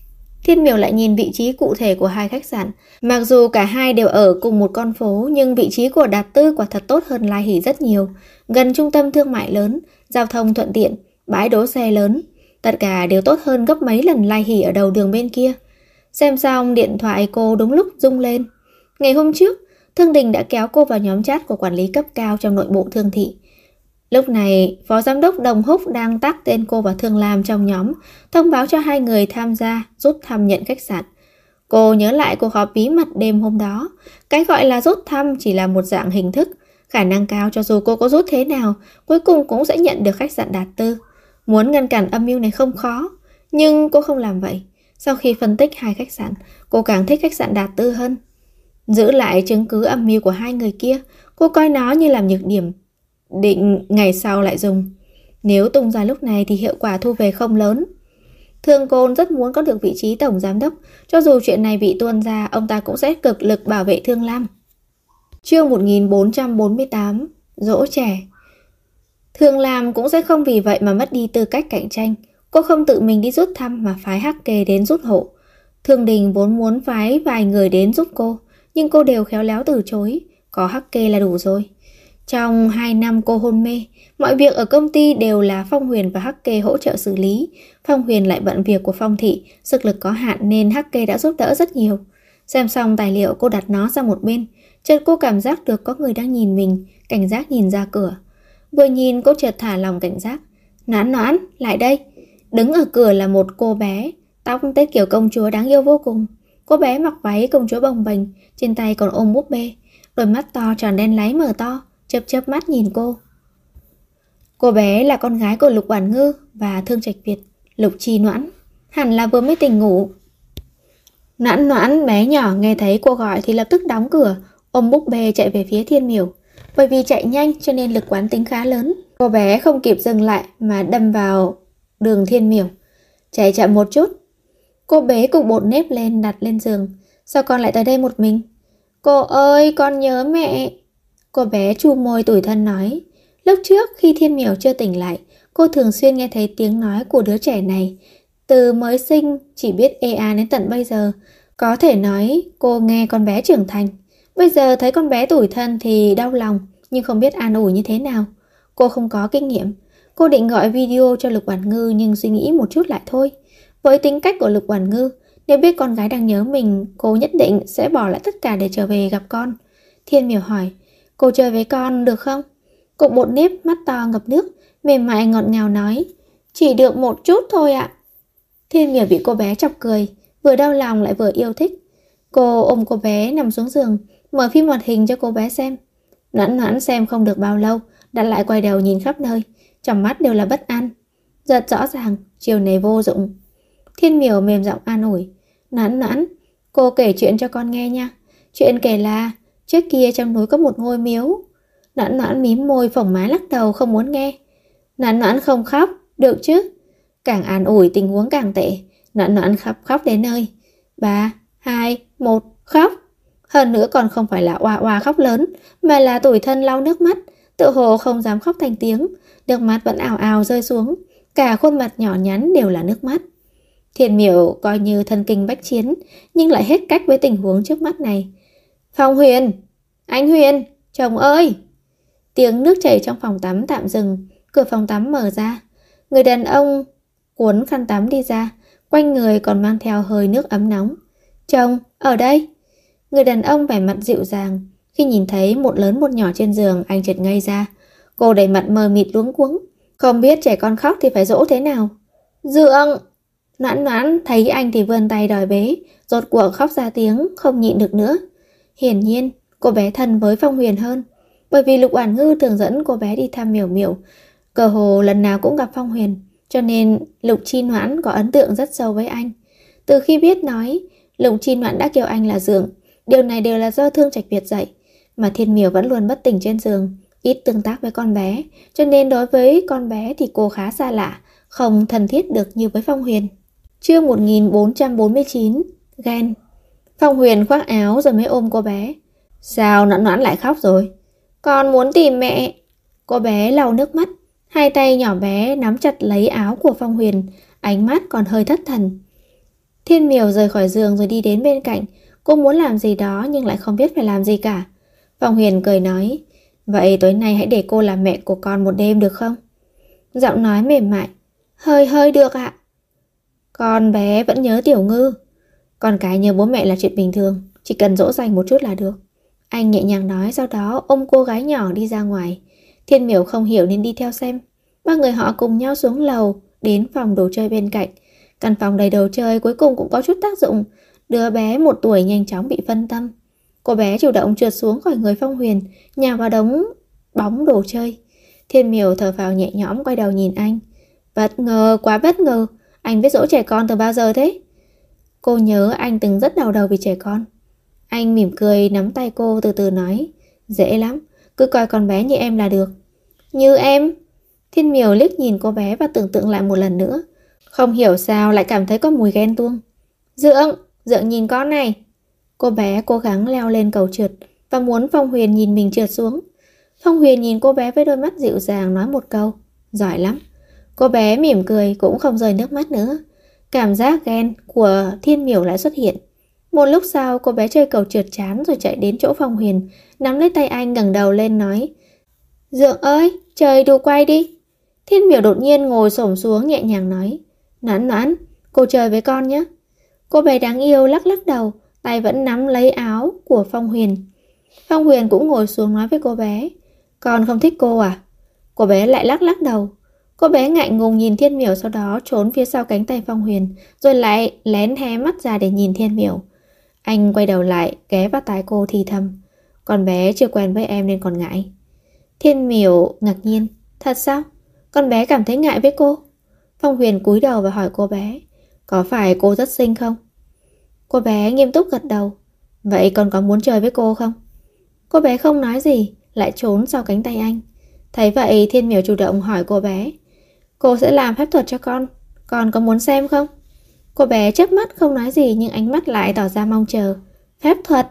Thiên Miểu lại nhìn vị trí cụ thể của hai khách sạn. Mặc dù cả hai đều ở cùng một con phố, nhưng vị trí của Đạt Tư quả thật tốt hơn Lai Hỷ rất nhiều. Gần trung tâm thương mại lớn, giao thông thuận tiện, bãi đỗ xe lớn. Tất cả đều tốt hơn gấp mấy lần Lai Hỷ ở đầu đường bên kia. Xem xong, điện thoại cô đúng lúc rung lên. Ngày hôm trước, Thương Đình đã kéo cô vào nhóm chat của quản lý cấp cao trong nội bộ Thương thị. Lúc này, Phó Giám đốc Đồng Húc đang tác tên cô và Thương Lam trong nhóm, thông báo cho hai người tham gia rút thăm nhận khách sạn. Cô nhớ lại cuộc họp bí mật đêm hôm đó. Cái gọi là rút thăm chỉ là một dạng hình thức. Khả năng cao cho dù cô có rút thế nào, cuối cùng cũng sẽ nhận được khách sạn Đạt Tư. Muốn ngăn cản âm mưu này không khó, nhưng cô không làm vậy. Sau khi phân tích hai khách sạn, cô càng thích khách sạn Đạt Tư hơn. Giữ lại chứng cứ âm mưu của hai người kia, cô coi nó như làm nhược điểm, định ngày sau lại dùng. Nếu tung ra lúc này thì hiệu quả thu về không lớn. Thương Côn rất muốn có được vị trí tổng giám đốc, cho dù chuyện này bị tuôn ra, ông ta cũng sẽ cực lực bảo vệ Thương Lam. Chương 1448, dỗ trẻ. Thương Lam cũng sẽ không vì vậy mà mất đi tư cách cạnh tranh. Cô không tự mình đi rút thăm mà phái Hắc Kê đến rút hộ. Thương Đình vốn muốn phái vài người đến giúp cô, nhưng cô đều khéo léo từ chối. Có Hắc Kê là đủ rồi. Trong 2 năm cô hôn mê, mọi việc ở công ty đều là Phong Huyền và Hắc Kê hỗ trợ xử lý. Phong Huyền lại bận việc của Phong thị, sức lực có hạn nên Hắc Kê đã giúp đỡ rất nhiều. Xem xong tài liệu, cô đặt nó sang một bên. Chợt cô cảm giác được có người đang nhìn mình, cảnh giác nhìn ra cửa. Vừa nhìn cô chợt thả lòng cảnh giác. Noãn Noãn, lại đây. Đứng ở cửa là một cô bé, tóc tết kiểu công chúa đáng yêu vô cùng. Cô bé mặc váy công chúa bồng bềnh, trên tay còn ôm búp bê. Đôi mắt to tròn đen láy mở to, chớp chớp mắt nhìn cô. Cô bé là con gái của Lục Quản Ngư và Thương Trạch Việt, Lục Chi Noãn. Hẳn là vừa mới tỉnh ngủ. Noãn Noãn bé nhỏ nghe thấy cô gọi thì lập tức đóng cửa, ôm búp bê chạy về phía Thiên Miểu. Bởi vì chạy nhanh cho nên lực quán tính khá lớn. Cô bé không kịp dừng lại mà đâm vào đường Thiên Miểu. Chạy chậm một chút. Cô bế cục bột nếp lên đặt lên giường. Sao con lại tới đây một mình? Cô ơi, con nhớ mẹ. Cô bé chu môi tủi thân nói. Lúc trước khi Thiên Miểu chưa tỉnh lại, cô thường xuyên nghe thấy tiếng nói của đứa trẻ này. Từ mới sinh chỉ biết ê a đến tận bây giờ. Có thể nói cô nghe con bé trưởng thành. Bây giờ thấy con bé tủi thân thì đau lòng, nhưng không biết an ủi như thế nào. Cô không có kinh nghiệm. Cô định gọi video cho Lục Quản Ngư nhưng suy nghĩ một chút lại thôi. Với tính cách của Lục Quản Ngư, nếu biết con gái đang nhớ mình, cô nhất định sẽ bỏ lại tất cả để trở về gặp con. Thiên Miểu hỏi, cô chơi với con được không? Cục bột nếp mắt to ngập nước, mềm mại ngọt ngào nói, chỉ được một chút thôi ạ. Thiên Miểu bị cô bé chọc cười, vừa đau lòng lại vừa yêu thích. Cô ôm cô bé nằm xuống giường, mở phim hoạt hình cho cô bé xem. Noãn Noãn xem không được bao lâu, đã lại quay đầu nhìn khắp nơi, trong mắt đều là bất an. Rất rõ ràng, chiều này vô dụng. Thiên Miểu mềm giọng an ủi, Noãn Noãn, cô kể chuyện cho con nghe nha. Chuyện kể là trước kia trong núi có một ngôi miếu. Noãn Noãn mím môi phồng má lắc đầu không muốn nghe. Noãn Noãn không khóc, được chứ? Càng an ủi tình huống càng tệ. Noãn Noãn khóc đến nơi. 3, 2, 1, khóc. Hơn nữa còn không phải là oa oa khóc lớn, mà là tủi thân lau nước mắt, tự hồ không dám khóc thành tiếng, nước mắt vẫn ào ào rơi xuống, cả khuôn mặt nhỏ nhắn đều là nước mắt. Thiên Miểu coi như thân kinh bách chiến, nhưng lại hết cách với tình huống trước mắt này. Phong Huyền, anh Huyền, chồng ơi! Tiếng nước chảy trong phòng tắm tạm dừng, cửa phòng tắm mở ra. Người đàn ông cuốn khăn tắm đi ra, quanh người còn mang theo hơi nước ấm nóng. Chồng, ở đây! Người đàn ông vẻ mặt dịu dàng. Khi nhìn thấy một lớn một nhỏ trên giường, anh chợt ngây ra. Cô đầy mặt mờ mịt luống cuống, không biết trẻ con khóc thì phải dỗ thế nào. Dượng! Noãn Noãn thấy anh thì vươn tay đòi bế, rốt cuộc khóc ra tiếng, không nhịn được nữa. Hiển nhiên, cô bé thân với Phong Huyền hơn, bởi vì Lục Oản Ngư thường dẫn cô bé đi thăm Miểu Miểu, cơ hồ lần nào cũng gặp Phong Huyền, cho nên Lục Chi Noãn có ấn tượng rất sâu với anh. Từ khi biết nói, Lục Chi Noãn đã kêu anh là Dượng. Điều này đều là do Thương Trạch Việt dạy, mà Thiên Miểu vẫn luôn bất tỉnh trên giường, ít tương tác với con bé, cho nên đối với con bé thì cô khá xa lạ, không thân thiết được như với Phong Huyền. Chương 1449, ghen. Phong Huyền khoác áo rồi mới ôm cô bé. Sao Noãn Noãn lại khóc rồi? Con muốn tìm mẹ. Cô bé lau nước mắt, hai tay nhỏ bé nắm chặt lấy áo của Phong Huyền, ánh mắt còn hơi thất thần. Thiên Miểu rời khỏi giường rồi đi đến bên cạnh. Cô muốn làm gì đó nhưng lại không biết phải làm gì cả. Phong Huyền cười nói, vậy tối nay hãy để cô làm mẹ của con một đêm được không? Giọng nói mềm mại, hơi được ạ. Con bé vẫn nhớ Tiểu Ngư. Con cái nhớ bố mẹ là chuyện bình thường, chỉ cần dỗ dành một chút là được. Anh nhẹ nhàng nói, sau đó ôm cô gái nhỏ đi ra ngoài. Thiên Miểu không hiểu nên đi theo xem. Ba người họ cùng nhau xuống lầu, đến phòng đồ chơi bên cạnh. Căn phòng đầy đồ chơi cuối cùng cũng có chút tác dụng. Đứa bé 1 tuổi nhanh chóng bị phân tâm. Cô bé chủ động trượt xuống khỏi người Phong Huyền, nhào vào đống bóng đồ chơi. Thiên Miểu thở phào nhẹ nhõm, quay đầu nhìn anh. Bất ngờ, quá bất ngờ. Anh biết dỗ trẻ con từ bao giờ thế? Cô nhớ anh từng rất đau đầu vì trẻ con. Anh mỉm cười nắm tay cô từ từ nói, dễ lắm, cứ coi con bé như em là được. Như em? Thiên Miểu liếc nhìn cô bé và tưởng tượng lại một lần nữa. Không hiểu sao lại cảm thấy có mùi ghen tuông. Dượng nhìn con này. Cô bé cố gắng leo lên cầu trượt và muốn Phong Huyền nhìn mình trượt xuống. Phong Huyền nhìn cô bé với đôi mắt dịu dàng nói một câu, giỏi lắm. Cô bé mỉm cười cũng không rơi nước mắt nữa. Cảm giác ghen của Thiên Miểu lại xuất hiện. Một lúc sau cô bé chơi cầu trượt chán rồi chạy đến chỗ Phong Huyền, nắm lấy tay anh ngẩng đầu lên nói, Dượng ơi, chơi đu quay đi. Thiên Miểu đột nhiên ngồi xổm xuống nhẹ nhàng nói, Noãn, cô chơi với con nhé. Cô bé đáng yêu lắc đầu, tay vẫn nắm lấy áo của Phong Huyền. Phong Huyền cũng ngồi xuống nói với cô bé, con không thích cô à? Cô bé lại lắc đầu. Cô bé ngại ngùng nhìn Thiên Miểu, sau đó trốn phía sau cánh tay Phong Huyền, rồi lại lén hé mắt ra để nhìn Thiên Miểu. Anh quay đầu lại, ghé vào tai cô thì thầm, con bé chưa quen với em nên còn ngại. Thiên Miểu ngạc nhiên, thật sao? Con bé cảm thấy ngại với cô? Phong Huyền cúi đầu và hỏi cô bé, có phải cô rất xinh không? Cô bé nghiêm túc gật đầu, vậy con có muốn chơi với cô không? Cô bé không nói gì, lại trốn sau cánh tay anh. Thấy vậy Thiên Miểu chủ động hỏi cô bé, cô sẽ làm phép thuật cho con có muốn xem không? Cô bé chớp mắt không nói gì nhưng ánh mắt lại tỏ ra mong chờ. Phép thuật?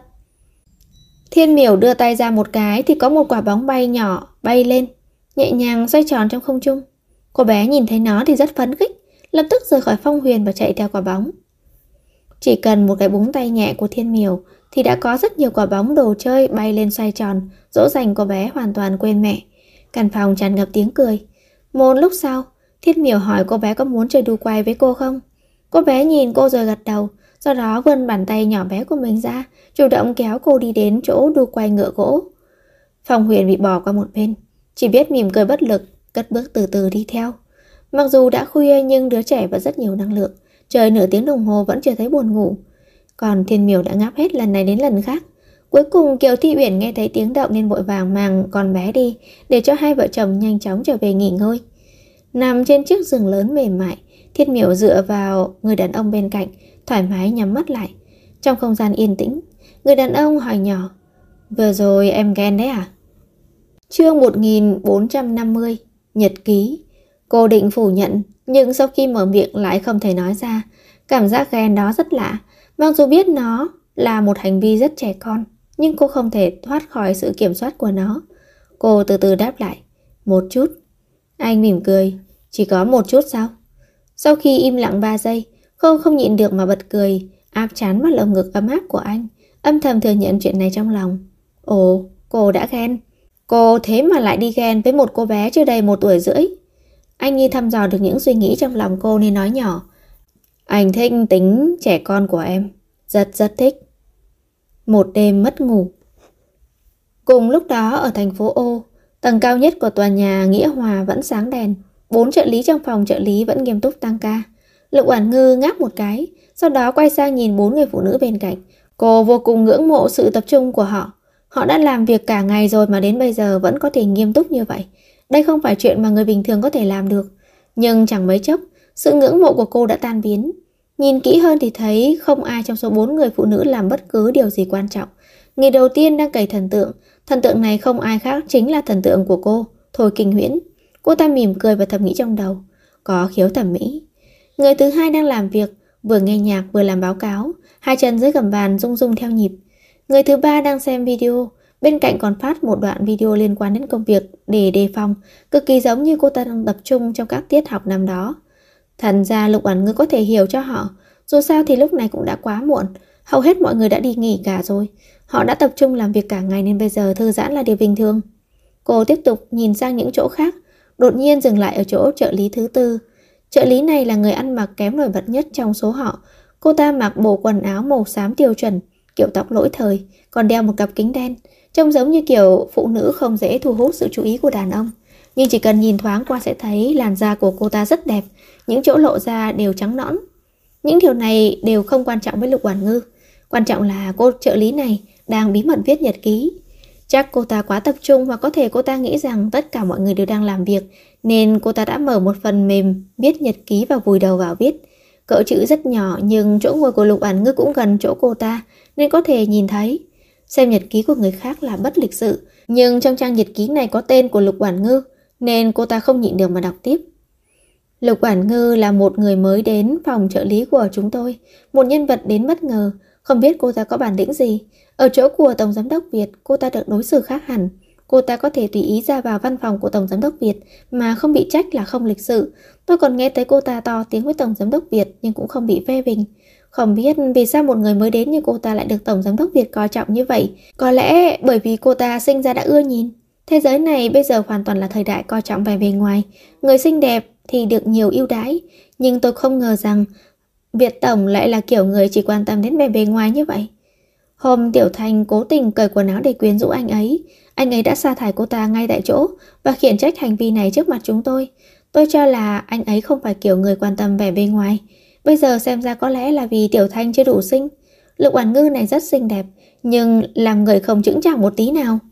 Thiên Miểu đưa tay ra một cái thì có một quả bóng bay nhỏ bay lên, nhẹ nhàng xoay tròn trong không trung. Cô bé nhìn thấy nó thì rất phấn khích, lập tức rời khỏi Phong Huyền và chạy theo quả bóng. Chỉ cần một cái búng tay nhẹ của Thiên Miểu thì đã có rất nhiều quả bóng đồ chơi bay lên xoay tròn, dỗ dành cô bé hoàn toàn quên mẹ. Căn phòng tràn ngập tiếng cười. Một lúc sau, Thiên Miểu hỏi cô bé có muốn chơi đu quay với cô không. Cô bé nhìn cô rồi gật đầu, sau đó vươn bàn tay nhỏ bé của mình ra, chủ động kéo cô đi đến chỗ đu quay ngựa gỗ. Phong Huyền bị bỏ qua một bên, chỉ biết mỉm cười bất lực, cất bước từ từ đi theo. Mặc dù đã khuya nhưng đứa trẻ vẫn rất nhiều năng lượng, chơi nửa tiếng đồng hồ vẫn chưa thấy buồn ngủ. Còn Thiên Miểu đã ngáp hết lần này đến lần khác. Cuối cùng Kiều Thi Uyển nghe thấy tiếng động nên vội vàng mang con bé đi, để cho hai vợ chồng nhanh chóng trở về nghỉ ngơi. Nằm trên chiếc giường lớn mềm mại, Thiên Miểu dựa vào người đàn ông bên cạnh, thoải mái nhắm mắt lại. Trong không gian yên tĩnh, người đàn ông hỏi nhỏ, vừa rồi em ghen đấy à? Chương 1450, Nhật ký. Cô định phủ nhận, nhưng sau khi mở miệng lại không thể nói ra. Cảm giác ghen đó rất lạ, mặc dù biết nó là một hành vi rất trẻ con, nhưng cô không thể thoát khỏi sự kiểm soát của nó. Cô từ từ đáp lại, một chút. Anh mỉm cười, chỉ có một chút sao? Sau khi im lặng 3 giây, cô không nhịn được mà bật cười, áp trán vào lồng ngực ấm áp của anh, âm thầm thừa nhận chuyện này trong lòng. Ồ, cô đã ghen. Cô thế mà lại đi ghen với một cô bé chưa đầy 1 tuổi rưỡi. Anh như thăm dò được những suy nghĩ trong lòng cô nên nói nhỏ, anh thích tính trẻ con của em, rất thích. Một đêm mất ngủ. Cùng lúc đó ở thành phố O, tầng cao nhất của tòa nhà Nghĩa Hòa vẫn sáng đèn. 4 trợ lý trong phòng trợ lý vẫn nghiêm túc tăng ca. Lục Oản Ngư ngáp một cái, sau đó quay sang nhìn 4 người phụ nữ bên cạnh. Cô vô cùng ngưỡng mộ sự tập trung của họ. Họ đã làm việc cả ngày rồi mà đến bây giờ vẫn có thể nghiêm túc như vậy. Đây không phải chuyện mà người bình thường có thể làm được. Nhưng chẳng mấy chốc, sự ngưỡng mộ của cô đã tan biến. Nhìn kỹ hơn thì thấy không ai trong số 4 người phụ nữ làm bất cứ điều gì quan trọng. Người đầu tiên đang cày thần tượng này không ai khác chính là thần tượng của cô, Thôi Kinh Huyễn. Cô ta mỉm cười và thầm nghĩ trong đầu, có khiếu thẩm mỹ. Người thứ hai đang làm việc, vừa nghe nhạc vừa làm báo cáo, hai chân dưới gầm bàn rung rung theo nhịp. Người thứ ba đang xem video, bên cạnh còn phát một đoạn video liên quan đến công việc để đề phòng, cực kỳ giống như cô ta đang tập trung trong các tiết học năm đó. Thành ra Lục Oản Ngư có thể hiểu cho họ, Dù sao thì lúc này cũng đã quá muộn, hầu hết mọi người đã đi nghỉ cả rồi. Họ đã tập trung làm việc cả ngày nên bây giờ thư giãn là điều bình thường. Cô tiếp tục nhìn sang những chỗ khác, đột nhiên dừng lại ở chỗ trợ lý thứ tư. Trợ lý này là người ăn mặc kém nổi bật nhất trong số họ. Cô ta mặc bộ quần áo màu xám tiêu chuẩn, kiểu tóc lỗi thời, còn đeo một cặp kính đen, trông giống như kiểu phụ nữ không dễ thu hút sự chú ý của đàn ông. Nhưng chỉ cần nhìn thoáng qua sẽ thấy làn da của cô ta rất đẹp, những chỗ lộ ra đều trắng nõn. Những điều này đều không quan trọng với Lục Quản Ngư. Quan trọng là cô trợ lý này đang bí mật viết nhật ký. Chắc cô ta quá tập trung, hoặc có thể cô ta nghĩ rằng tất cả mọi người đều đang làm việc, nên cô ta đã mở một phần mềm viết nhật ký và vùi đầu vào viết. Cỡ chữ rất nhỏ nhưng chỗ ngồi của Lục Quản Ngư cũng gần chỗ cô ta nên có thể nhìn thấy. Xem nhật ký của người khác là bất lịch sự, nhưng trong trang nhật ký này có tên của Lục Quản Ngư nên cô ta không nhịn được mà đọc tiếp. Lục Quản Ngư là một người mới đến phòng trợ lý của chúng tôi, một nhân vật đến bất ngờ, không biết cô ta có bản lĩnh gì. Ở chỗ của Tổng Giám đốc Việt, cô ta được đối xử khác hẳn. Cô ta có thể tùy ý ra vào văn phòng của Tổng Giám đốc Việt mà không bị trách là không lịch sự. Tôi còn nghe thấy cô ta to tiếng với Tổng Giám đốc Việt nhưng cũng không bị phê bình. Không biết vì sao một người mới đến như cô ta lại được Tổng Giám đốc Việt coi trọng như vậy. Có lẽ bởi vì cô ta sinh ra đã ưa nhìn. Thế giới này bây giờ hoàn toàn là thời đại coi trọng vẻ bề ngoài. Người xinh đẹp thì được nhiều ưu đãi. Nhưng tôi không ngờ rằng Việt Tổng lại là kiểu người chỉ quan tâm đến vẻ bề ngoài như vậy. Hôm Tiểu Thanh cố tình cởi quần áo để quyến rũ anh ấy đã sa thải cô ta ngay tại chỗ và khiển trách hành vi này trước mặt chúng tôi. Tôi cho là anh ấy không phải kiểu người quan tâm vẻ bề ngoài. Bây giờ xem ra có lẽ là vì Tiểu Thanh chưa đủ xinh. Lục Quản Ngư này rất xinh đẹp, nhưng làm người không chững chạc một tí nào.